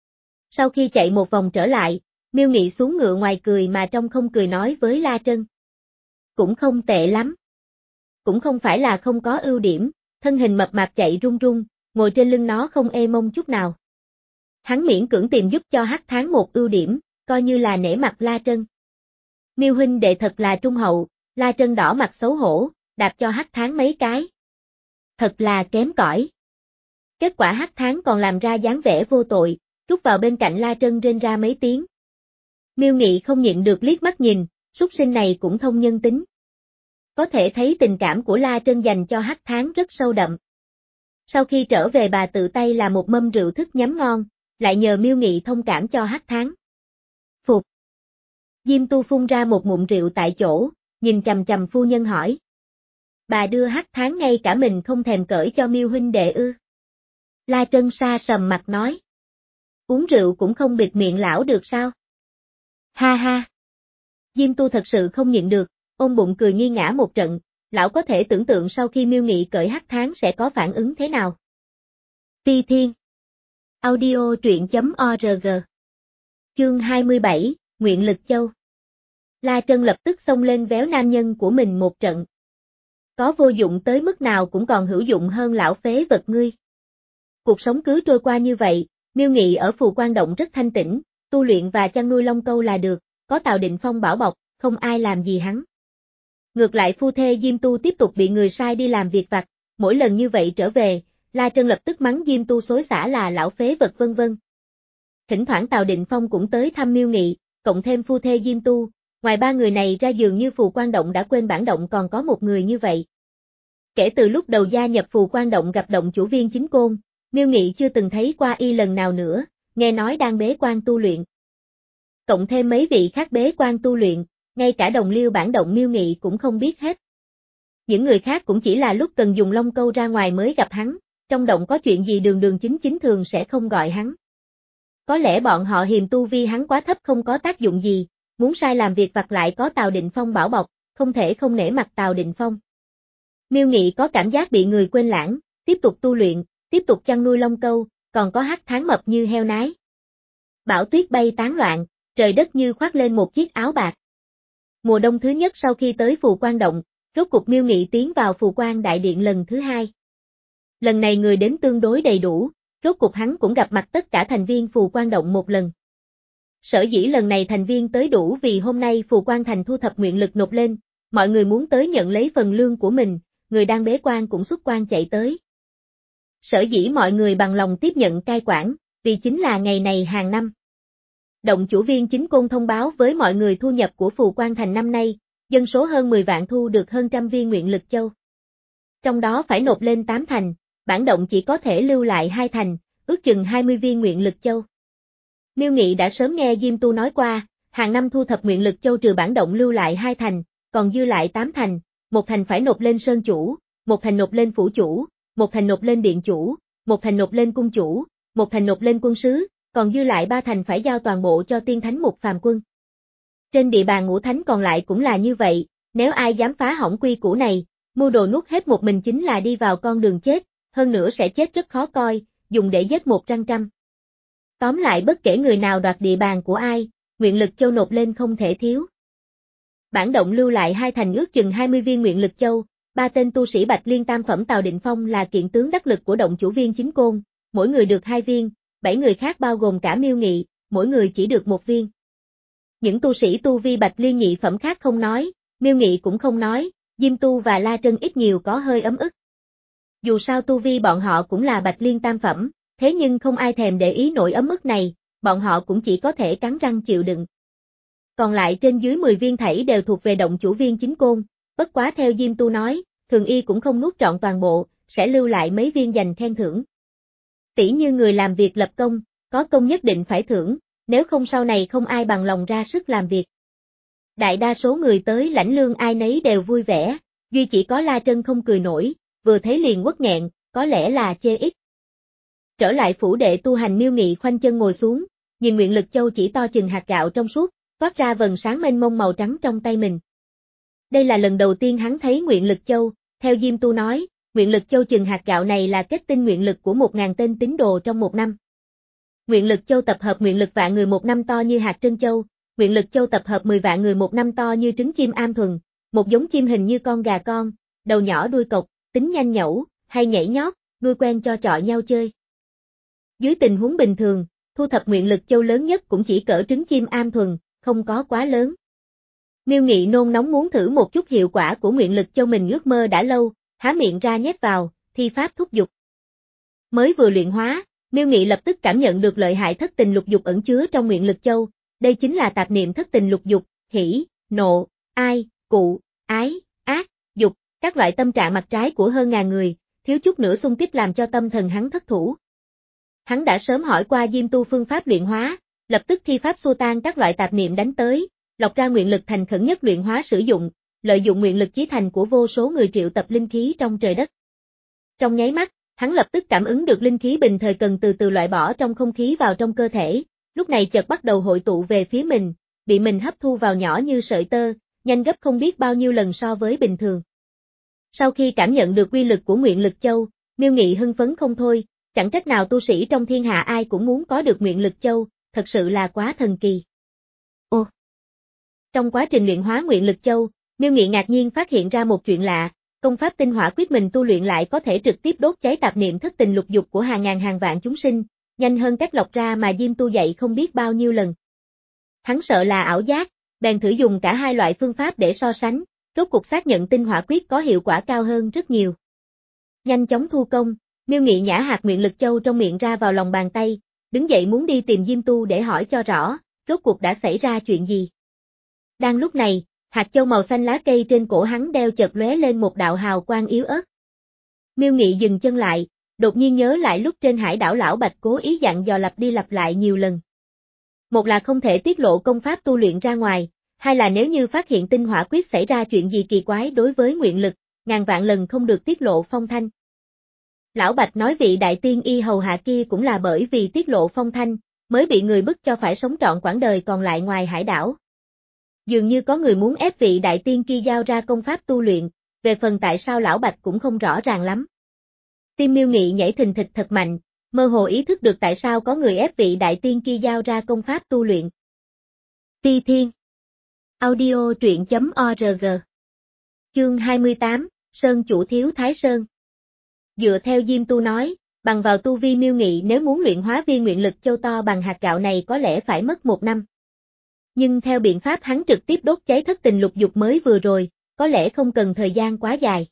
Sau khi chạy một vòng trở lại, Miêu Nghị xuống ngựa ngoài cười mà trong không cười nói với La Trân. Cũng không tệ lắm. Cũng không phải là không có ưu điểm, thân hình mập mạp chạy run run, ngồi trên lưng nó không ê mông chút nào. Hắn miễn cưỡng tìm giúp cho Hắc Tháng một ưu điểm, coi như là nể mặt La Trân. Miêu huynh đệ thật là trung hậu, La Trân đỏ mặt xấu hổ, đạp cho Hắc Tháng mấy cái. Thật là kém cỏi. Kết quả Hắc Tháng còn làm ra dáng vẻ vô tội, rút vào bên cạnh La Trân rên ra mấy tiếng. Miêu Nghị không nhịn được liếc mắt nhìn, súc sinh này cũng thông nhân tính. Có thể thấy tình cảm của La Trân dành cho Hắc Tháng rất sâu đậm. Sau khi trở về bà tự tay làm một mâm rượu thức nhắm ngon, lại nhờ Miêu Nghị thông cảm cho Hắc Tháng. Phục. Diêm Tu phun ra một ngụm rượu tại chỗ, nhìn chằm chằm phu nhân hỏi. Bà đưa Hắc Tháng ngay cả mình không thèm cởi cho Miêu huynh đệ ư. La Trân sa sầm mặt nói. Uống rượu cũng không bịt miệng lão được sao? Ha ha. Diêm Tu thật sự không nhịn được, ôm bụng cười nghi ngã một trận, lão có thể tưởng tượng sau khi Miêu Nghị cởi Hắc Tháng sẽ có phản ứng thế nào. Phi Thiên. Audio truyện chấm org. Chương hai mươi bảy, Nguyện Lực Châu. La Trân lập tức xông lên véo nam nhân của mình một trận. Có vô dụng tới mức nào cũng còn hữu dụng hơn lão phế vật ngươi. Cuộc sống cứ trôi qua như vậy, Miêu Nghị ở Phù Quan Động rất thanh tĩnh, tu luyện và chăn nuôi long câu là được, có Tào Định Phong bảo bọc, không ai làm gì hắn. Ngược lại phu thê Diêm Tu tiếp tục bị người sai đi làm việc vặt, mỗi lần như vậy trở về, La Trân lập tức mắng Diêm Tu xối xả là lão phế vật vân vân. Thỉnh thoảng Tào Định Phong cũng tới thăm Miêu Nghị, cộng thêm phu thê Diêm Tu, ngoài ba người này ra dường như Phù Quan Động đã quên bản động còn có một người như vậy. Kể từ lúc đầu gia nhập Phù Quan Động gặp động chủ viên Chính Côn, Miêu Nghị chưa từng thấy qua y lần nào nữa, nghe nói đang bế quan tu luyện. Cộng thêm mấy vị khác bế quan tu luyện, ngay cả đồng liêu bản động Miêu Nghị cũng không biết hết. Những người khác cũng chỉ là lúc cần dùng long câu ra ngoài mới gặp hắn, trong động có chuyện gì đường đường chính chính thường sẽ không gọi hắn. Có lẽ bọn họ hiềm tu vi hắn quá thấp không có tác dụng gì, muốn sai làm việc vặt lại có Tào Định Phong bảo bọc, không thể không nể mặt Tào Định Phong. Miêu Nghị có cảm giác bị người quên lãng, tiếp tục tu luyện, tiếp tục chăn nuôi long câu, còn có Hắc Tháng mập như heo nái. Bão tuyết bay tán loạn, trời đất như khoác lên một chiếc áo bạc. Mùa đông thứ nhất sau khi tới Phù Quan Động, rốt cục Miêu Nghị tiến vào Phù Quan Đại Điện lần thứ hai. Lần này người đến tương đối đầy đủ, rốt cục hắn cũng gặp mặt tất cả thành viên Phù Quan Động một lần. Sở dĩ lần này thành viên tới đủ vì hôm nay Phù Quan Thành thu thập nguyện lực nộp lên, mọi người muốn tới nhận lấy phần lương của mình, người đang bế quan cũng xuất quan chạy tới. Sở dĩ mọi người bằng lòng tiếp nhận cai quản, vì chính là ngày này hàng năm. Động chủ viên Chính Côn thông báo với mọi người thu nhập của Phù Quan Thành năm nay, dân số hơn mười vạn thu được hơn trăm viên nguyện lực châu. Trong đó phải nộp lên tám thành, bản động chỉ có thể lưu lại hai thành, ước chừng hai mươi viên nguyện lực châu. Miêu Nghị đã sớm nghe Diêm Tu nói qua, hàng năm thu thập nguyện lực châu trừ bản động lưu lại hai thành, còn dư lại tám thành, một thành phải nộp lên sơn chủ, một thành nộp lên phủ chủ, một thành nộp lên điện chủ, một thành nộp lên cung chủ, một thành nộp lên quân sứ, còn dư lại ba thành phải giao toàn bộ cho tiên thánh một phàm quân. Trên địa bàn ngũ thánh còn lại cũng là như vậy, nếu ai dám phá hỏng quy củ này, mưu đồ nuốt hết một mình chính là đi vào con đường chết, hơn nữa sẽ chết rất khó coi, dùng để giết một răng trăm. Tóm lại bất kể người nào đoạt địa bàn của ai, nguyện lực châu nộp lên không thể thiếu. Bản động lưu lại hai thành ước chừng hai mươi viên nguyện lực châu, ba tên tu sĩ Bạch Liên tam phẩm Tào Định Phong là kiện tướng đắc lực của động chủ viên Chính Côn, mỗi người được hai viên, bảy người khác bao gồm cả Miêu Nghị, mỗi người chỉ được một viên. Những tu sĩ tu vi Bạch Liên nhị phẩm khác không nói, Miêu Nghị cũng không nói, Diêm Tu và La Trân ít nhiều có hơi ấm ức. Dù sao tu vi bọn họ cũng là Bạch Liên tam phẩm, thế nhưng không ai thèm để ý nỗi ấm ức này, bọn họ cũng chỉ có thể cắn răng chịu đựng. Còn lại trên dưới mười viên thảy đều thuộc về động chủ viên Chính Côn, bất quá theo Diêm Tu nói, thường y cũng không nuốt trọn toàn bộ, sẽ lưu lại mấy viên dành khen thưởng. Tỷ như người làm việc lập công, có công nhất định phải thưởng, nếu không sau này không ai bằng lòng ra sức làm việc. Đại đa số người tới lãnh lương ai nấy đều vui vẻ, duy chỉ có La Trân không cười nổi, vừa thấy liền quất nghẹn, có lẽ là chê ít. Trở lại phủ đệ tu hành Miêu Nghị khoanh chân ngồi xuống, nhìn nguyện lực châu chỉ to chừng hạt gạo trong suốt, toát ra vầng sáng mênh mông màu trắng trong tay mình. Đây là lần đầu tiên hắn thấy nguyện lực châu, theo Diêm Tu nói, nguyện lực châu chừng hạt gạo này là kết tinh nguyện lực của một ngàn tên tín đồ trong một năm. Nguyện lực châu tập hợp nguyện lực vạn người một năm to như hạt trân châu, nguyện lực châu tập hợp mười vạn người một năm to như trứng chim am thuần, một giống chim hình như con gà con, đầu nhỏ đuôi cộc, tính nhanh nhẩu, hay nhảy nhót, nuôi quen cho chọi nhau chơi. Dưới tình huống bình thường, thu thập nguyện lực châu lớn nhất cũng chỉ cỡ trứng chim am thuần, không có quá lớn. Miêu Nghị nôn nóng muốn thử một chút hiệu quả của nguyện lực châu mình ước mơ đã lâu, há miệng ra nhét vào, thi pháp thúc dục. Mới vừa luyện hóa, Miêu Nghị lập tức cảm nhận được lợi hại thất tình lục dục ẩn chứa trong nguyện lực châu, đây chính là tạp niệm thất tình lục dục, hỉ, nộ, ai, cụ, ái, ác, dục, các loại tâm trạng mặt trái của hơn ngàn người, thiếu chút nữa xung kích làm cho tâm thần hắn thất thủ. Hắn đã sớm hỏi qua Diêm Tu phương pháp luyện hóa, lập tức thi pháp xua tan các loại tạp niệm đánh tới, lọc ra nguyện lực thành khẩn nhất luyện hóa sử dụng, lợi dụng nguyện lực chí thành của vô số người triệu tập linh khí trong trời đất. Trong nháy mắt, hắn lập tức cảm ứng được linh khí bình thời cần từ từ loại bỏ trong không khí vào trong cơ thể, lúc này chợt bắt đầu hội tụ về phía mình, bị mình hấp thu vào nhỏ như sợi tơ, nhanh gấp không biết bao nhiêu lần so với bình thường. Sau khi cảm nhận được uy lực của nguyện lực châu, Miêu Nghị hưng phấn không thôi, chẳng trách nào tu sĩ trong thiên hạ ai cũng muốn có được nguyện lực châu, thật sự là quá thần kỳ. Ồ! Trong quá trình luyện hóa nguyện lực châu, Miêu Nghị ngạc nhiên phát hiện ra một chuyện lạ, công pháp tinh hỏa quyết mình tu luyện lại có thể trực tiếp đốt cháy tạp niệm thất tình lục dục của hàng ngàn hàng vạn chúng sinh, nhanh hơn cách lọc ra mà Diêm Tu dạy không biết bao nhiêu lần. Hắn sợ là ảo giác, bèn thử dùng cả hai loại phương pháp để so sánh, rốt cuộc xác nhận tinh hỏa quyết có hiệu quả cao hơn rất nhiều. Nhanh chóng thu công, Miêu Nghị nhả hạt nguyện lực châu trong miệng ra vào lòng bàn tay, đứng dậy muốn đi tìm Diêm Tu để hỏi cho rõ, rốt cuộc đã xảy ra chuyện gì. Đang lúc này, hạt châu màu xanh lá cây trên cổ hắn đeo chợt lóe lên một đạo hào quang yếu ớt. Miêu Nghị dừng chân lại, đột nhiên nhớ lại lúc trên hải đảo lão Bạch cố ý dặn dò lặp đi lặp lại nhiều lần. Một là không thể tiết lộ công pháp tu luyện ra ngoài, hai là nếu như phát hiện tinh hỏa quyết xảy ra chuyện gì kỳ quái đối với nguyện lực, ngàn vạn lần không được tiết lộ phong thanh. Lão Bạch nói vị đại tiên y hầu hạ kia cũng là bởi vì tiết lộ phong thanh, mới bị người bức cho phải sống trọn quãng đời còn lại ngoài hải đảo. Dường như có người muốn ép vị đại tiên kia giao ra công pháp tu luyện, về phần tại sao Lão Bạch cũng không rõ ràng lắm. Tim Miêu Nghị nhảy thình thịch thật mạnh, mơ hồ ý thức được tại sao có người ép vị đại tiên kia giao ra công pháp tu luyện. Ti Thiên Audio truyện chấm org Chương hai mươi tám, Sơn chủ thiếu Thái Sơn. Dựa theo Diêm Tu nói, bằng vào tu vi Miêu Nghị nếu muốn luyện hóa viên nguyện lực châu to bằng hạt gạo này có lẽ phải mất một năm. Nhưng theo biện pháp hắn trực tiếp đốt cháy thất tình lục dục mới vừa rồi, có lẽ không cần thời gian quá dài.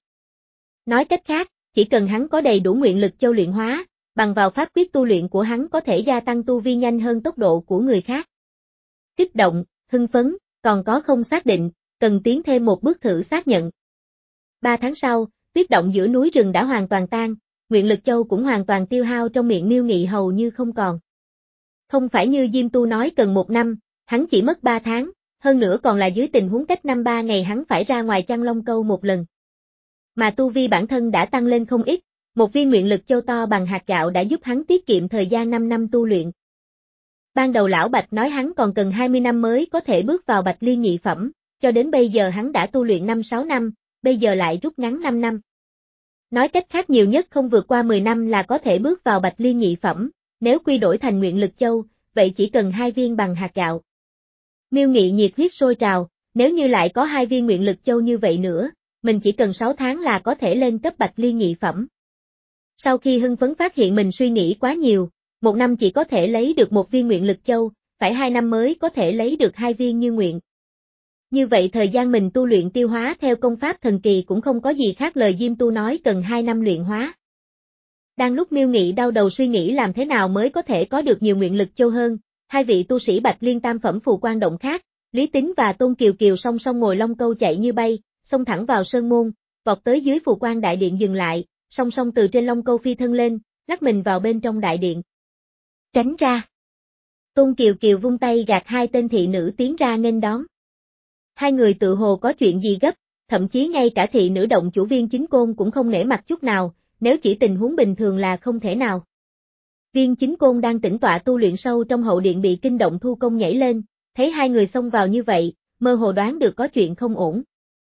Nói cách khác, chỉ cần hắn có đầy đủ nguyện lực châu luyện hóa, bằng vào pháp quyết tu luyện của hắn có thể gia tăng tu vi nhanh hơn tốc độ của người khác. Kích động, hưng phấn, còn có không xác định, cần tiến thêm một bước thử xác nhận. Ba tháng sau, tuyết động giữa núi rừng đã hoàn toàn tan, nguyện lực châu cũng hoàn toàn tiêu hao trong miệng Miêu Nghị hầu như không còn. Không phải như Diêm Tu nói cần một năm, hắn chỉ mất ba tháng, hơn nữa còn là dưới tình huống cách năm ba ngày hắn phải ra ngoài chăn lông câu một lần. Mà tu vi bản thân đã tăng lên không ít, một viên nguyện lực châu to bằng hạt gạo đã giúp hắn tiết kiệm thời gian năm năm tu luyện. Ban đầu Lão Bạch nói hắn còn cần hai mươi năm mới có thể bước vào Bạch Liên nhị phẩm, cho đến bây giờ hắn đã tu luyện năm sáu năm, bây giờ lại rút ngắn năm năm. Nói cách khác nhiều nhất không vượt qua mười năm là có thể bước vào Bạch Liên nhị phẩm, nếu quy đổi thành nguyện lực châu, vậy chỉ cần hai viên bằng hạt gạo. Miêu Nghị nhiệt huyết sôi trào, nếu như lại có hai viên nguyện lực châu như vậy nữa, mình chỉ cần sáu tháng là có thể lên cấp Bạch Liên nhị phẩm. Sau khi hưng phấn phát hiện mình suy nghĩ quá nhiều, một năm chỉ có thể lấy được một viên nguyện lực châu, phải hai năm mới có thể lấy được hai viên như nguyện. Như vậy thời gian mình tu luyện tiêu hóa theo công pháp thần kỳ cũng không có gì khác lời Diêm Tu nói cần hai năm luyện hóa. Đang lúc Miêu Nghị đau đầu suy nghĩ làm thế nào mới có thể có được nhiều nguyện lực châu hơn, hai vị tu sĩ Bạch Liên tam phẩm phù quan động khác, Lý Tính và Tôn Kiều Kiều song song ngồi long câu chạy như bay, xông thẳng vào sơn môn, vọt tới dưới phù quan đại điện dừng lại, song song từ trên long câu phi thân lên, lắc mình vào bên trong đại điện. Tránh ra. Tôn Kiều Kiều vung tay gạt hai tên thị nữ tiến ra nghênh đón. Hai người tự hồ có chuyện gì gấp, thậm chí ngay cả thị nữ động chủ Viên Chính Côn cũng không nể mặt chút nào, nếu chỉ tình huống bình thường là không thể nào. Viên Chính Côn đang tĩnh tọa tu luyện sâu trong hậu điện bị kinh động thu công nhảy lên, thấy hai người xông vào như vậy, mơ hồ đoán được có chuyện không ổn.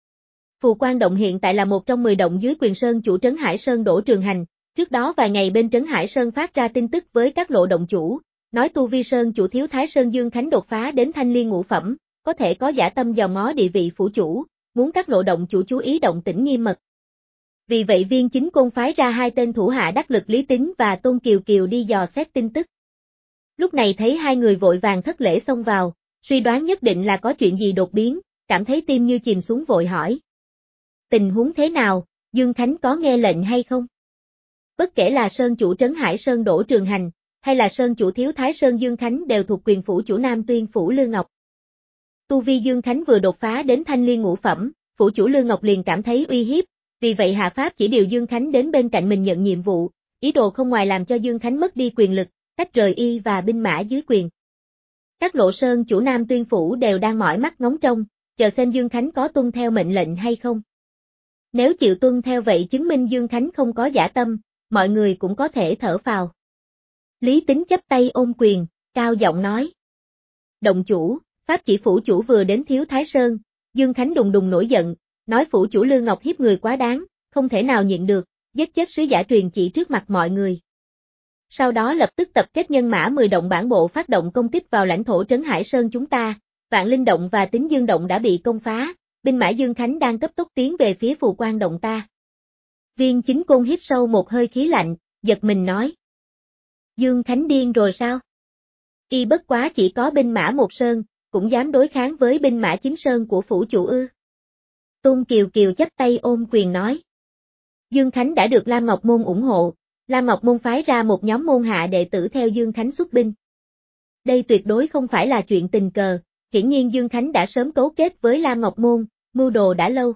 Phù Quan Động hiện tại là một trong mười động dưới quyền sơn chủ trấn Hải Sơn Đỗ Trường Hành, trước đó vài ngày bên trấn Hải Sơn phát ra tin tức với các lộ động chủ, nói tu vi sơn chủ thiếu Thái Sơn Dương Khánh đột phá đến thanh liên ngũ phẩm, có thể có dã tâm dòm ngó địa vị phủ chủ, muốn các lộ động chủ chú ý động tĩnh nghiêm mật. Vì vậy Viên Chính Côn phái ra hai tên thủ hạ đắc lực Lý Tính và Tôn Kiều Kiều đi dò xét tin tức. Lúc này thấy hai người vội vàng thất lễ xông vào, suy đoán nhất định là có chuyện gì đột biến, cảm thấy tim như chìm xuống vội hỏi. Tình huống thế nào, Dương Khánh có nghe lệnh hay không? Bất kể là Sơn chủ Trấn Hải Sơn Đỗ Trường Hành, hay là Sơn chủ Thiếu Thái Sơn Dương Khánh đều thuộc quyền phủ chủ Nam Tuyên phủ Lư Ngọc. Tu vi Dương Khánh vừa đột phá đến thanh liên ngũ phẩm, phủ chủ Lư Ngọc liền cảm thấy uy hiếp, vì vậy hạ pháp chỉ điều Dương Khánh đến bên cạnh mình nhận nhiệm vụ, ý đồ không ngoài làm cho Dương Khánh mất đi quyền lực, tách rời y và binh mã dưới quyền. Các lộ Sơn chủ Nam Tuyên phủ đều đang mỏi mắt ngóng trông, chờ xem Dương Khánh có tuân theo mệnh lệnh hay không. Nếu chịu tuân theo vậy chứng minh Dương Khánh không có dã tâm, mọi người cũng có thể thở phào. Lý Tính chắp tay ôm quyền, cao giọng nói. Động chủ, pháp chỉ phủ chủ vừa đến Thiếu Thái Sơn, Dương Khánh đùng đùng nổi giận, nói phủ chủ Lư Ngọc hiếp người quá đáng, không thể nào nhịn được, giết chết sứ giả truyền chỉ trước mặt mọi người. Sau đó lập tức tập kết nhân mã mười động bản bộ phát động công kích vào lãnh thổ Trấn Hải Sơn chúng ta, Vạn Linh Động và Tính Dương Động đã bị công phá, binh mã Dương Khánh đang cấp tốc tiến về phía Phù Quan Động ta. Viên Chính Côn hít sâu một hơi khí lạnh, giật mình nói. Dương Khánh điên rồi sao? Y bất quá chỉ có binh mã một sơn, cũng dám đối kháng với binh mã chín sơn của phủ chủ ư. Tôn Kiều Kiều chắp tay ôm quyền nói. Dương Khánh đã được Lam Ngọc Môn ủng hộ, Lam Ngọc Môn phái ra một nhóm môn hạ đệ tử theo Dương Khánh xuất binh. Đây tuyệt đối không phải là chuyện tình cờ, hiển nhiên Dương Khánh đã sớm cấu kết với Lam Ngọc Môn, mưu đồ đã lâu.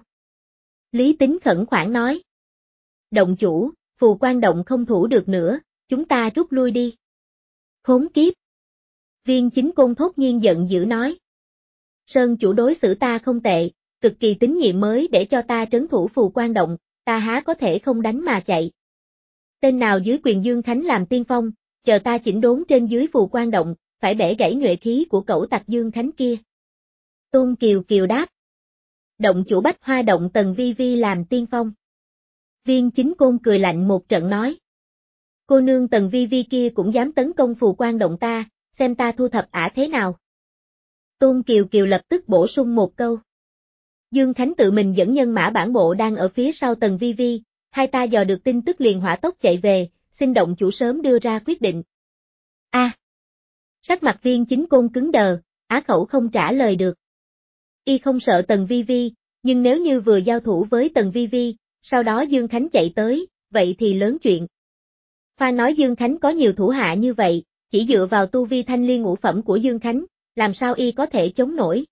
Lý Tính khẩn khoản nói. Động chủ, Phù Quan Động không thủ được nữa, chúng ta rút lui đi. Khốn kiếp. Viên Chính Côn thốt nhiên giận dữ nói. Sơn chủ đối xử ta không tệ, cực kỳ tín nhiệm mới để cho ta trấn thủ Phù Quan Động, ta há có thể không đánh mà chạy. Tên nào dưới quyền Dương Khánh làm tiên phong, chờ ta chỉnh đốn trên dưới Phù Quan Động, phải bẻ gãy nhuệ khí của cẩu tặc Dương Khánh kia. Tôn Kiều Kiều đáp. Động chủ Bách Hoa Động Tần Vi Vi làm tiên phong. Viên Chính Côn cười lạnh một trận nói. Cô nương Tần Vi Vi kia cũng dám tấn công Phù Quan Động ta, xem ta thu thập ả thế nào. Tôn Kiều Kiều lập tức bổ sung một câu. Dương Khánh tự mình dẫn nhân mã bản bộ đang ở phía sau Tần Vi Vi, hai ta dò được tin tức liền hỏa tốc chạy về, xin động chủ sớm đưa ra quyết định. A. À, sắc mặt Viên Chính Côn cứng đờ, á khẩu không trả lời được. Y không sợ Tần Vi Vi, nhưng nếu như vừa giao thủ với Tần Vi Vi, sau đó Dương Khánh chạy tới, vậy thì lớn chuyện. Khoa nói Dương Khánh có nhiều thủ hạ như vậy, chỉ dựa vào tu vi thanh liên ngũ phẩm của Dương Khánh, làm sao y có thể chống nổi.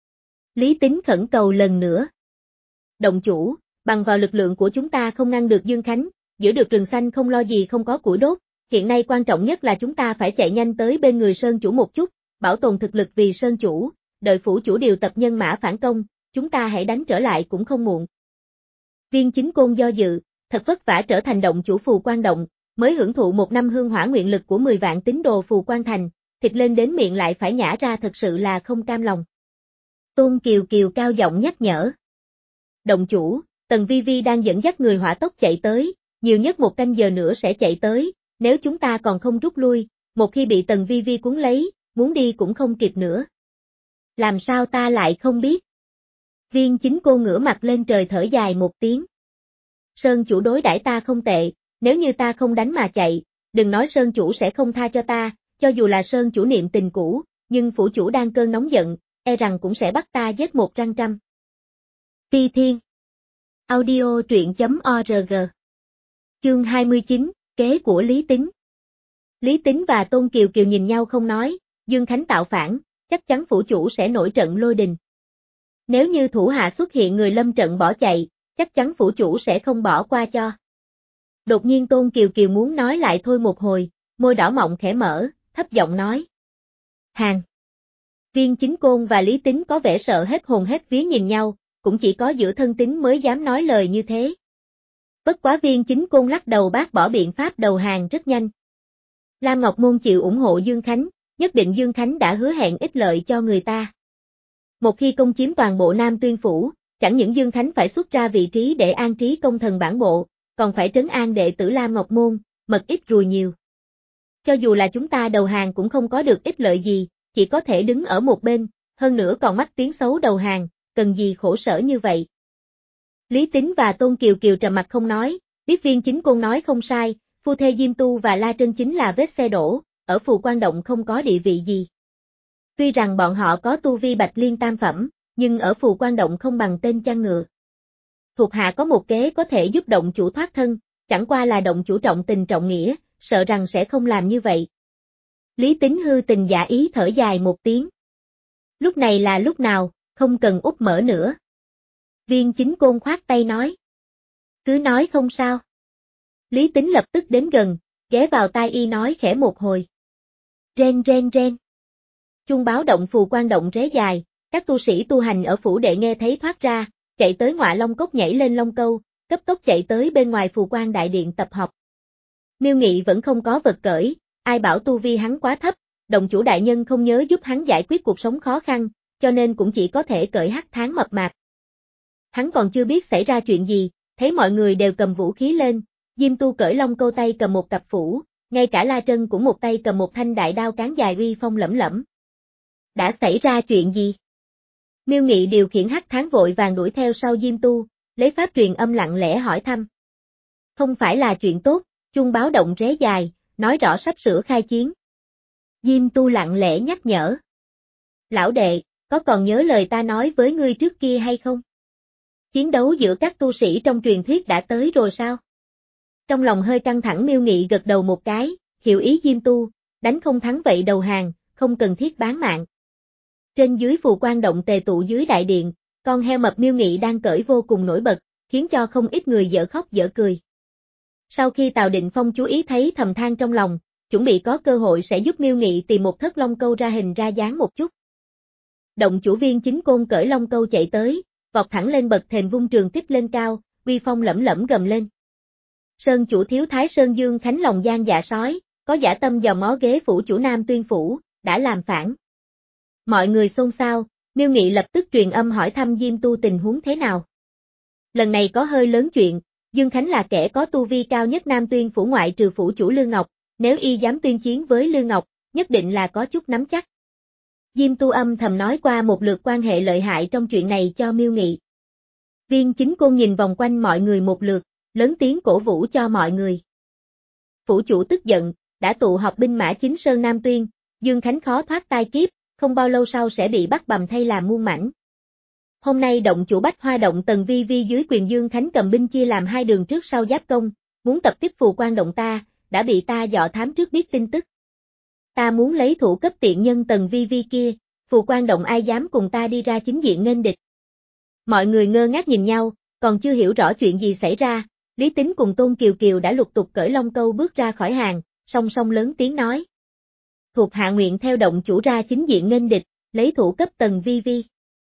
Lý Tính khẩn cầu lần nữa. Động chủ, bằng vào lực lượng của chúng ta không ngăn được Dương Khánh, giữ được rừng xanh không lo gì không có củi đốt, hiện nay quan trọng nhất là chúng ta phải chạy nhanh tới bên người Sơn chủ một chút, bảo tồn thực lực vì Sơn chủ, đợi phủ chủ điều tập nhân mã phản công, chúng ta hãy đánh trở lại cũng không muộn. Viên Chính Côn do dự, thật vất vả trở thành động chủ Phù Quan Động, mới hưởng thụ một năm hương hỏa nguyện lực của mười vạn tín đồ Phù Quan Thành, thịt lên đến miệng lại phải nhả ra thật sự là không cam lòng. Tôn Kiều Kiều cao giọng nhắc nhở. Động chủ, Tần Vi Vi đang dẫn dắt người hỏa tốc chạy tới, nhiều nhất một canh giờ nữa sẽ chạy tới, nếu chúng ta còn không rút lui, một khi bị Tần Vi Vi cuốn lấy, muốn đi cũng không kịp nữa. Làm sao ta lại không biết? Viên Chính Cô ngửa mặt lên trời thở dài một tiếng. Sơn chủ đối đãi ta không tệ, nếu như ta không đánh mà chạy, đừng nói Sơn chủ sẽ không tha cho ta, cho dù là Sơn chủ niệm tình cũ, nhưng phủ chủ đang cơn nóng giận, e rằng cũng sẽ bắt ta giết một răng trăm. Phi Thiên Audio truyện chấm org Chương hai mươi chín, kế của Lý Tính. Lý Tính và Tôn Kiều Kiều nhìn nhau không nói, Dương Khánh tạo phản, chắc chắn phủ chủ sẽ nổi trận lôi đình. Nếu như thủ hạ xuất hiện người lâm trận bỏ chạy, chắc chắn phủ chủ sẽ không bỏ qua cho. Đột nhiên Tôn Kiều Kiều muốn nói lại thôi một hồi, môi đỏ mọng khẽ mở, thấp giọng nói. Hàng. Viên Chính Côn và Lý Tính có vẻ sợ hết hồn hết vía nhìn nhau, cũng chỉ có giữa thân tín mới dám nói lời như thế. Bất quá Viên Chính Côn lắc đầu bác bỏ biện pháp đầu hàng rất nhanh. Lam Ngọc Môn chịu ủng hộ Dương Khánh, nhất định Dương Khánh đã hứa hẹn ích lợi cho người ta. Một khi công chiếm toàn bộ Nam Tuyên Phủ, chẳng những Dương Khánh phải xuất ra vị trí để an trí công thần bản bộ, còn phải trấn an đệ tử Lam Ngọc Môn, mật ít ruồi nhiều. Cho dù là chúng ta đầu hàng cũng không có được ích lợi gì, chỉ có thể đứng ở một bên, hơn nữa còn mắc tiếng xấu đầu hàng, cần gì khổ sở như vậy. Lý Tính và Tôn Kiều Kiều trầm mặt không nói, biết Viên Chính Côn nói không sai, phu thê Diêm Tu và La Trân chính là vết xe đổ, ở Phù Quan Động không có địa vị gì. Tuy rằng bọn họ có tu vi Bạch Liên tam phẩm, nhưng ở Phù Quan Động không bằng tên chăn ngựa. Thuộc hạ có một kế có thể giúp động chủ thoát thân, chẳng qua là động chủ trọng tình trọng nghĩa, sợ rằng sẽ không làm như vậy. Lý Tính hư tình giả ý thở dài một tiếng. Lúc này là lúc nào, không cần úp mở nữa. Viên Chính Côn khoát tay nói. Cứ nói không sao. Lý Tính lập tức đến gần, ghé vào tai y nói khẽ một hồi. Ren ren ren. Chuông báo động Phù Quan Động ré dài, các tu sĩ tu hành ở phủ đệ nghe thấy thoát ra, chạy tới Ngọa Long Cốc nhảy lên Long Câu, cấp tốc chạy tới bên ngoài Phù Quan Đại Điện tập họp. Miêu Nghị vẫn không có vật cởi, ai bảo tu vi hắn quá thấp, động chủ đại nhân không nhớ giúp hắn giải quyết cuộc sống khó khăn, cho nên cũng chỉ có thể cởi hắc tháng mập mạp. Hắn còn chưa biết xảy ra chuyện gì, thấy mọi người đều cầm vũ khí lên, Diêm Tu cởi Long Câu tay cầm một cặp phủ, ngay cả La Trân cũng một tay cầm một thanh đại đao cán dài uy phong lẫm lẫm. Đã xảy ra chuyện gì? Miêu Nghị điều khiển hắc tháng vội vàng đuổi theo sau Diêm Tu, lấy pháp truyền âm lặng lẽ hỏi thăm. Không phải là chuyện tốt, chuông báo động ré dài, nói rõ sắp sửa khai chiến. Diêm Tu lặng lẽ nhắc nhở. Lão đệ, có còn nhớ lời ta nói với ngươi trước kia hay không? Chiến đấu giữa các tu sĩ trong truyền thuyết đã tới rồi sao? Trong lòng hơi căng thẳng Miêu Nghị gật đầu một cái, hiểu ý Diêm Tu, đánh không thắng vậy đầu hàng, không cần thiết bán mạng. Trên dưới Phù Quan Động tề tụ dưới đại điện, con heo mập Miêu Nghị đang cởi vô cùng nổi bật, khiến cho không ít người dở khóc dở cười. Sau khi Tào Định Phong chú ý thấy thầm than trong lòng, chuẩn bị có cơ hội sẽ giúp Miêu Nghị tìm một thất Long Câu ra hình ra dáng một chút. Động chủ Viên Chính Côn cởi Long Câu chạy tới, vọt thẳng lên bậc thềm vung trường kích lên cao, uy phong lẫm lẫm gầm lên. Sơn chủ thiếu thái Sơn Dương Khánh lòng gian dạ sói, có giả tâm dò mó ghế phủ chủ Nam Tuyên phủ, đã làm phản. Mọi người xôn xao, Miêu Nghị lập tức truyền âm hỏi thăm Diêm Tu tình huống thế nào. Lần này có hơi lớn chuyện, Dương Khánh là kẻ có tu vi cao nhất Nam Tuyên phủ ngoại trừ phủ chủ Lư Ngọc, nếu y dám tuyên chiến với Lư Ngọc, nhất định là có chút nắm chắc. Diêm Tu âm thầm nói qua một lượt quan hệ lợi hại trong chuyện này cho Miêu Nghị. Viên Chính Côn nhìn vòng quanh mọi người một lượt, lớn tiếng cổ vũ cho mọi người. Phủ chủ tức giận, đã tụ họp binh mã chính sơn Nam Tuyên, Dương Khánh khó thoát tai kiếp, không bao lâu sau sẽ bị bắt bầm thay làm muôn mảnh. Hôm nay động chủ Bách Hoa động Tần Vi Vi dưới quyền Dương Khánh cầm binh chia làm hai đường trước sau giáp công, muốn tập tiếp Phù Quan Động ta, đã bị ta dò thám trước biết tin tức. Ta muốn lấy thủ cấp tiện nhân Tần Vi Vi kia, Phù Quan Động ai dám cùng ta đi ra chính diện nghênh địch. Mọi người ngơ ngác nhìn nhau, còn chưa hiểu rõ chuyện gì xảy ra, Lý Tính cùng Tôn Kiều Kiều đã lục tục cởi Long Câu bước ra khỏi hàng, song song lớn tiếng nói. Thuộc hạ nguyện theo động chủ ra chính diện nghênh địch, lấy thủ cấp Tần Vi Vi.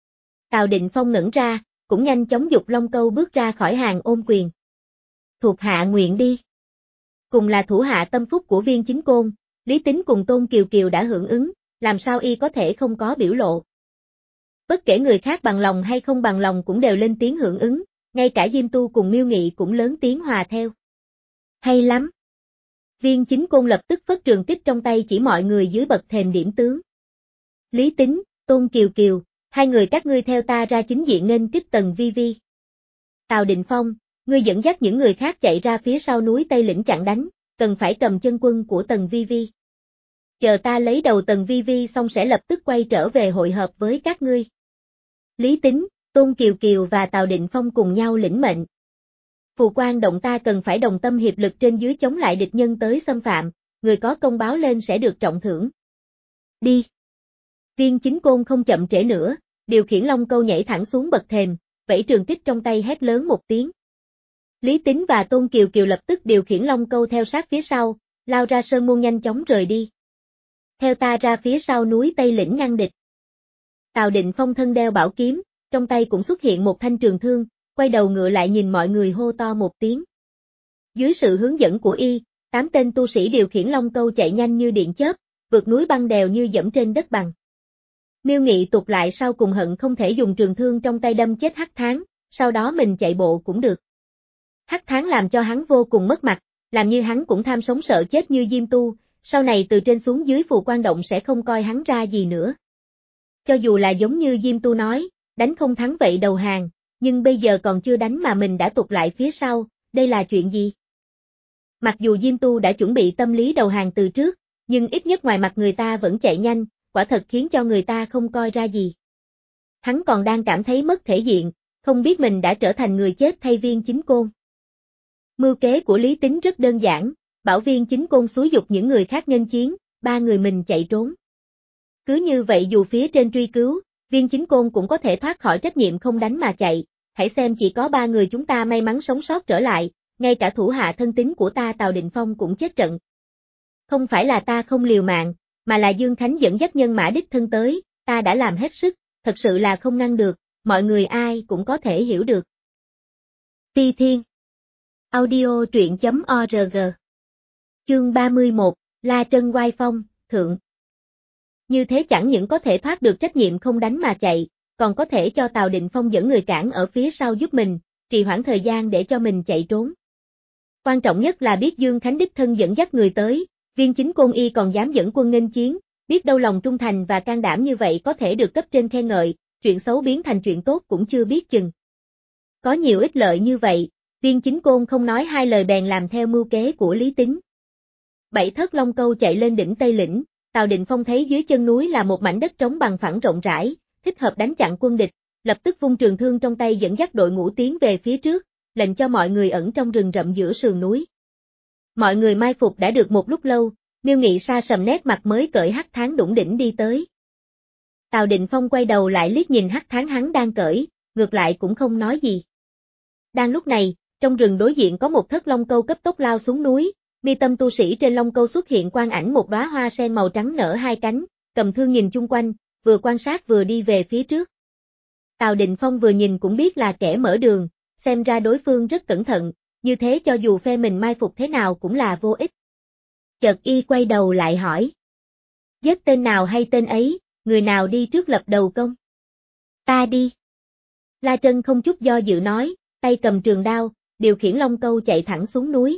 Tào Định Phong ngẩn ra, cũng nhanh chóng dục Long Câu bước ra khỏi hàng ôm quyền. Thuộc hạ nguyện đi. Cùng là thủ hạ tâm phúc của Viên Chính Côn, Lý Tính cùng Tôn Kiều Kiều đã hưởng ứng, làm sao y có thể không có biểu lộ. Bất kể người khác bằng lòng hay không bằng lòng cũng đều lên tiếng hưởng ứng, ngay cả Diêm Tu cùng Miêu Nghị cũng lớn tiếng hòa theo. Hay lắm. Viên Chính Côn lập tức phất trường kích trong tay chỉ mọi người dưới bậc thềm điểm tướng. Lý Tính, Tôn Kiều Kiều, hai người các ngươi theo ta ra chính diện nghênh kích Tần Vi Vi. Tào Định Phong, ngươi dẫn dắt những người khác chạy ra phía sau núi Tây Lĩnh chặn đánh, cần phải cầm chân quân của Tần Vi Vi. Chờ ta lấy đầu Tần Vi Vi xong sẽ lập tức quay trở về hội hợp với các ngươi. Lý Tính, Tôn Kiều Kiều và Tào Định Phong cùng nhau lĩnh mệnh. Phù Quan Động ta cần phải đồng tâm hiệp lực trên dưới chống lại địch nhân tới xâm phạm, người có công báo lên sẽ được trọng thưởng. Đi. Viên Chính Côn không chậm trễ nữa, điều khiển Long Câu nhảy thẳng xuống bậc thềm, vẫy trường kích trong tay hét lớn một tiếng. Lý Tính và Tôn Kiều Kiều lập tức điều khiển Long Câu theo sát phía sau, lao ra sơn môn nhanh chóng rời đi. Theo ta ra phía sau núi Tây Lĩnh ngăn địch. Tào Định Phong thân đeo bảo kiếm, trong tay cũng xuất hiện một thanh trường thương, quay đầu ngựa lại nhìn mọi người hô to một tiếng. Dưới sự hướng dẫn của y, tám tên tu sĩ điều khiển Long Câu chạy nhanh như điện chớp, vượt núi băng đèo như dẫm trên đất bằng. Miêu Nghị tụt lại sau cùng hận không thể dùng trường thương trong tay đâm chết Hắc Tháng, sau đó mình chạy bộ cũng được. Hắc Tháng làm cho hắn vô cùng mất mặt, làm như hắn cũng tham sống sợ chết như Diêm Tu, sau này từ trên xuống dưới Phù Quan Động sẽ không coi hắn ra gì nữa. Cho dù là giống như Diêm Tu nói, đánh không thắng vậy đầu hàng, nhưng bây giờ còn chưa đánh mà mình đã tụt lại phía sau, đây là chuyện gì? Mặc dù Diêm Tu đã chuẩn bị tâm lý đầu hàng từ trước, nhưng ít nhất ngoài mặt người ta vẫn chạy nhanh, quả thật khiến cho người ta không coi ra gì. Hắn còn đang cảm thấy mất thể diện, không biết mình đã trở thành người chết thay Viên Chính Côn. Mưu kế của Lý Tính rất đơn giản, bảo Viên Chính Côn xúi giục những người khác nghênh chiến, ba người mình chạy trốn. Cứ như vậy dù phía trên truy cứu, Viên Chính Côn cũng có thể thoát khỏi trách nhiệm không đánh mà chạy, hãy xem chỉ có ba người chúng ta may mắn sống sót trở lại, ngay cả thủ hạ thân tín của ta Tào Định Phong cũng chết trận. Không phải là ta không liều mạng, mà là Dương Khánh dẫn dắt nhân mã đích thân tới, ta đã làm hết sức, thật sự là không ngăn được, mọi người ai cũng có thể hiểu được. Phi Thiên Audio truyện.org Chương ba mươi mốt, La Trân Oai Phong, Thượng. Như thế chẳng những có thể thoát được trách nhiệm không đánh mà chạy, còn có thể cho Tào Định Phong dẫn người cản ở phía sau giúp mình, trì hoãn thời gian để cho mình chạy trốn. Quan trọng nhất là biết Dương Khánh đích thân dẫn dắt người tới, Viên Chính Côn y còn dám dẫn quân nghênh chiến, biết đâu lòng trung thành và can đảm như vậy có thể được cấp trên khen ngợi, chuyện xấu biến thành chuyện tốt cũng chưa biết chừng. Có nhiều ích lợi như vậy, Viên Chính Côn không nói hai lời bèn làm theo mưu kế của Lý Tính. Bảy thất long câu chạy lên đỉnh Tây Lĩnh, Tào Định Phong thấy dưới chân núi là một mảnh đất trống bằng phẳng rộng rãi, thích hợp đánh chặn quân địch, lập tức vung trường thương trong tay dẫn dắt đội ngũ tiến về phía trước, lệnh cho mọi người ẩn trong rừng rậm giữa sườn núi. Mọi người mai phục đã được một lúc lâu, Miêu Nghị Sa sầm nét mặt mới cởi hắc thán đủng đỉnh đi tới. Tào Định Phong quay đầu lại liếc nhìn hắc thán hắn đang cởi, ngược lại cũng không nói gì. Đang lúc này, trong rừng đối diện có một thất long câu cấp tốc lao xuống núi, mi tâm tu sĩ trên long câu xuất hiện quang ảnh một đóa hoa sen màu trắng nở hai cánh, cầm thương nhìn chung quanh, vừa quan sát vừa đi về phía trước. Tào Định Phong vừa nhìn cũng biết là kẻ mở đường, xem ra đối phương rất cẩn thận, như thế cho dù phe mình mai phục thế nào cũng là vô ích. Chợt y quay đầu lại hỏi. Giết tên nào hay tên ấy, người nào đi trước lập đầu công? Ta đi. La Trân không chút do dự nói, tay cầm trường đao, điều khiển long câu chạy thẳng xuống núi.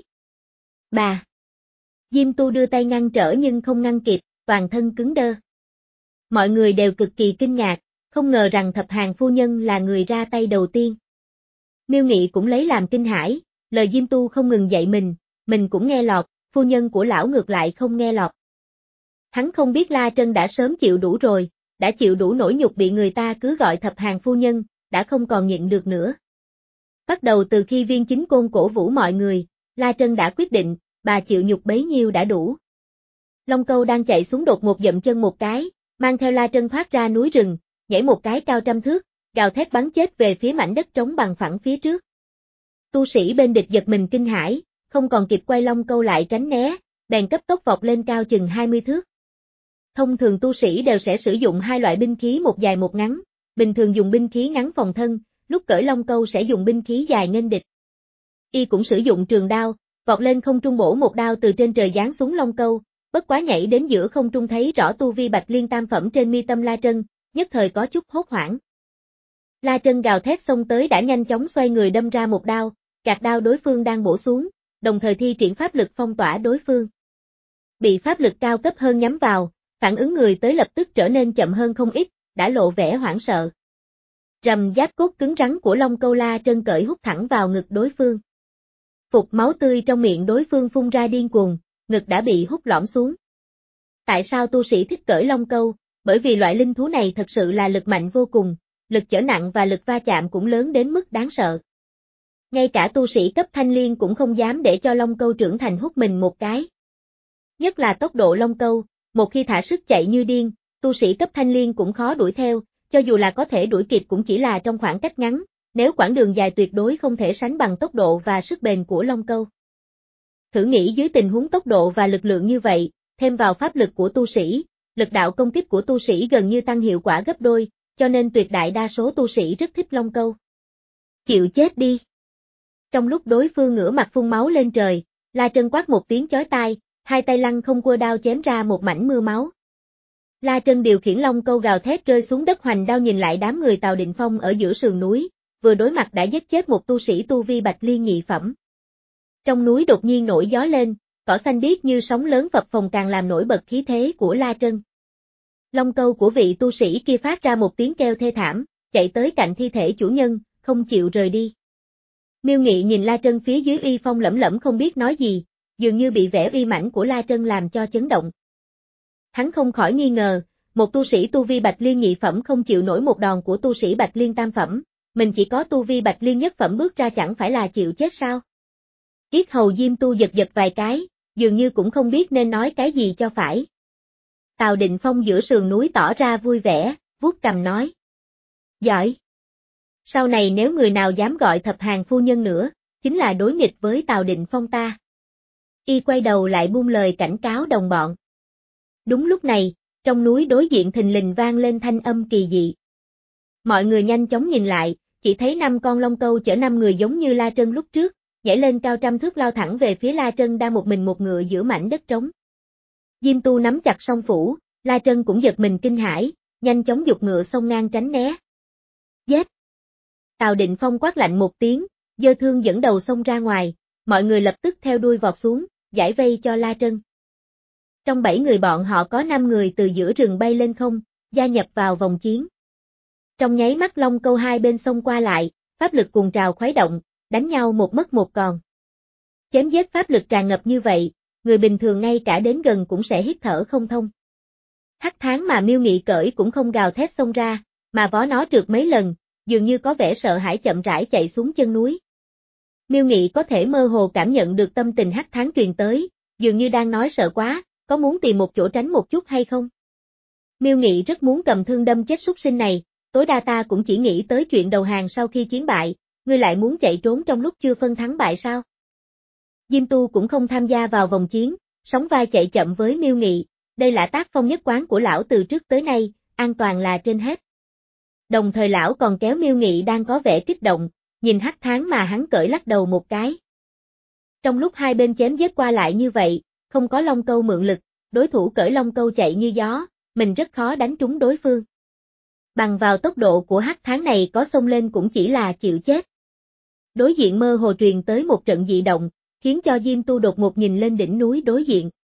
Bà. Diêm Tu đưa tay ngăn trở nhưng không ngăn kịp, toàn thân cứng đơ. Mọi người đều cực kỳ kinh ngạc, không ngờ rằng Thập Hàng phu nhân là người ra tay đầu tiên. Miêu Nghị cũng lấy làm kinh hãi, lời Diêm Tu không ngừng dạy mình, mình cũng nghe lọt, phu nhân của lão ngược lại không nghe lọt. Hắn không biết La Trân đã sớm chịu đủ rồi, đã chịu đủ nỗi nhục bị người ta cứ gọi Thập Hàng phu nhân, đã không còn nhịn được nữa. Bắt đầu từ khi Viên Chính Côn cổ vũ mọi người, La Trân đã quyết định, bà chịu nhục bấy nhiêu đã đủ. Long câu đang chạy xuống đột ngột dậm chân một cái, mang theo La Trân thoát ra núi rừng, nhảy một cái cao trăm thước, gào thét bắn chết về phía mảnh đất trống bằng phẳng phía trước. Tu sĩ bên địch giật mình kinh hãi, không còn kịp quay long câu lại tránh né, bèn cấp tốc vọt lên cao chừng hai mươi thước. Thông thường tu sĩ đều sẽ sử dụng hai loại binh khí một dài một ngắn, bình thường dùng binh khí ngắn phòng thân, lúc cởi long câu sẽ dùng binh khí dài nghênh địch. Y cũng sử dụng trường đao, vọt lên không trung bổ một đao từ trên trời giáng xuống long câu, bất quá nhảy đến giữa không trung thấy rõ tu vi Bạch Liên tam phẩm trên mi tâm La Trân, nhất thời có chút hốt hoảng. La Trân gào thét xông tới đã nhanh chóng xoay người đâm ra một đao, gạt đao đối phương đang bổ xuống, đồng thời thi triển pháp lực phong tỏa đối phương. Bị pháp lực cao cấp hơn nhắm vào, phản ứng người tới lập tức trở nên chậm hơn không ít, đã lộ vẻ hoảng sợ. Rầm giáp cốt cứng rắn của long câu La Trân cởi hút thẳng vào ngực đối phương. Phục máu tươi trong miệng đối phương phun ra điên cuồng, ngực đã bị hút lõm xuống. Tại sao tu sĩ thích cởi long câu? Bởi vì loại linh thú này thật sự là lực mạnh vô cùng, lực chở nặng và lực va chạm cũng lớn đến mức đáng sợ. Ngay cả tu sĩ cấp thanh liên cũng không dám để cho long câu trưởng thành hút mình một cái. Nhất là tốc độ long câu, một khi thả sức chạy như điên, tu sĩ cấp thanh liên cũng khó đuổi theo, cho dù là có thể đuổi kịp cũng chỉ là trong khoảng cách ngắn, nếu quãng đường dài tuyệt đối không thể sánh bằng tốc độ và sức bền của long câu. Thử nghĩ dưới tình huống tốc độ và lực lượng như vậy, thêm vào pháp lực của tu sĩ, lực đạo công kích của tu sĩ gần như tăng hiệu quả gấp đôi, cho nên tuyệt đại đa số tu sĩ rất thích long câu. Chịu chết đi. Trong lúc đối phương ngửa mặt phun máu lên trời, La Trân quát một tiếng chói tai, hai tay lăng không quơ đao chém ra một mảnh mưa máu. La Trân điều khiển long câu gào thét rơi xuống đất hoành đao nhìn lại đám người Tào Định Phong ở giữa sườn núi, vừa đối mặt đã giết chết một tu sĩ tu vi Bạch Liên nhị phẩm. Trong núi đột nhiên nổi gió lên, cỏ xanh biếc như sóng lớn phập phồng càng làm nổi bật khí thế của La Trân. Long câu của vị tu sĩ kia phát ra một tiếng kêu thê thảm, chạy tới cạnh thi thể chủ nhân, không chịu rời đi. Miêu Nghị nhìn La Trân phía dưới uy phong lẫm lẫm không biết nói gì, dường như bị vẻ uy mãnh của La Trân làm cho chấn động. Hắn không khỏi nghi ngờ, một tu sĩ tu vi Bạch Liên nhị phẩm không chịu nổi một đòn của tu sĩ Bạch Liên tam phẩm, mình chỉ có tu vi Bạch Liên nhất phẩm bước ra chẳng phải là chịu chết sao? Yết hầu Diêm Tu giật giật vài cái, dường như cũng không biết nên nói cái gì cho phải. Tào Định Phong giữa sườn núi tỏ ra vui vẻ, vuốt cằm nói. Giỏi! Sau này nếu người nào dám gọi thập hàng phu nhân nữa, chính là đối nghịch với Tào Định Phong ta. Y quay đầu lại buông lời cảnh cáo đồng bọn. Đúng lúc này, trong núi đối diện thình lình vang lên thanh âm kỳ dị. Mọi người nhanh chóng nhìn lại, chỉ thấy năm con long câu chở năm người giống như La Trân lúc trước, nhảy lên cao trăm thước lao thẳng về phía La Trân đang một mình một ngựa giữa mảnh đất trống. Diêm Tu nắm chặt song phủ, La Trân cũng giật mình kinh hãi, nhanh chóng giục ngựa xông ngang tránh né. Giết! Tào Định Phong quát lạnh một tiếng, giơ thương dẫn đầu xông ra ngoài, mọi người lập tức theo đuôi vọt xuống, giải vây cho La Trân. Trong bảy người bọn họ có năm người từ giữa rừng bay lên không, gia nhập vào vòng chiến. Trong nháy mắt long câu hai bên xông qua lại, pháp lực cuồng trào khuấy động, đánh nhau một mất một còn. Chém giết pháp lực tràn ngập như vậy, người bình thường ngay cả đến gần cũng sẽ hít thở không thông. Hắc Tháng mà Miêu Nghị cởi cũng không gào thét xông ra, mà vó nó trượt mấy lần, dường như có vẻ sợ hãi chậm rãi chạy xuống chân núi. Miêu Nghị có thể mơ hồ cảm nhận được tâm tình Hắc Tháng truyền tới, dường như đang nói sợ quá, có muốn tìm một chỗ tránh một chút hay không? Miêu Nghị rất muốn cầm thương đâm chết súc sinh này, tối đa ta cũng chỉ nghĩ tới chuyện đầu hàng sau khi chiến bại, ngươi lại muốn chạy trốn trong lúc chưa phân thắng bại sao? Diêm Tu cũng không tham gia vào vòng chiến, sóng vai chạy chậm với Miêu Nghị, đây là tác phong nhất quán của lão từ trước tới nay, an toàn là trên hết. Đồng thời lão còn kéo Miêu Nghị đang có vẻ kích động, nhìn Hắc Tháng mà hắn cởi lắc đầu một cái. Trong lúc hai bên chém giết qua lại như vậy, không có long câu mượn lực, đối thủ cởi long câu chạy như gió, mình rất khó đánh trúng đối phương. Bằng vào tốc độ của Hắc Tháng này có xông lên cũng chỉ là chịu chết. Đối diện mơ hồ truyền tới một trận dị động, khiến cho Diêm Tu đột ngột nhìn lên đỉnh núi đối diện,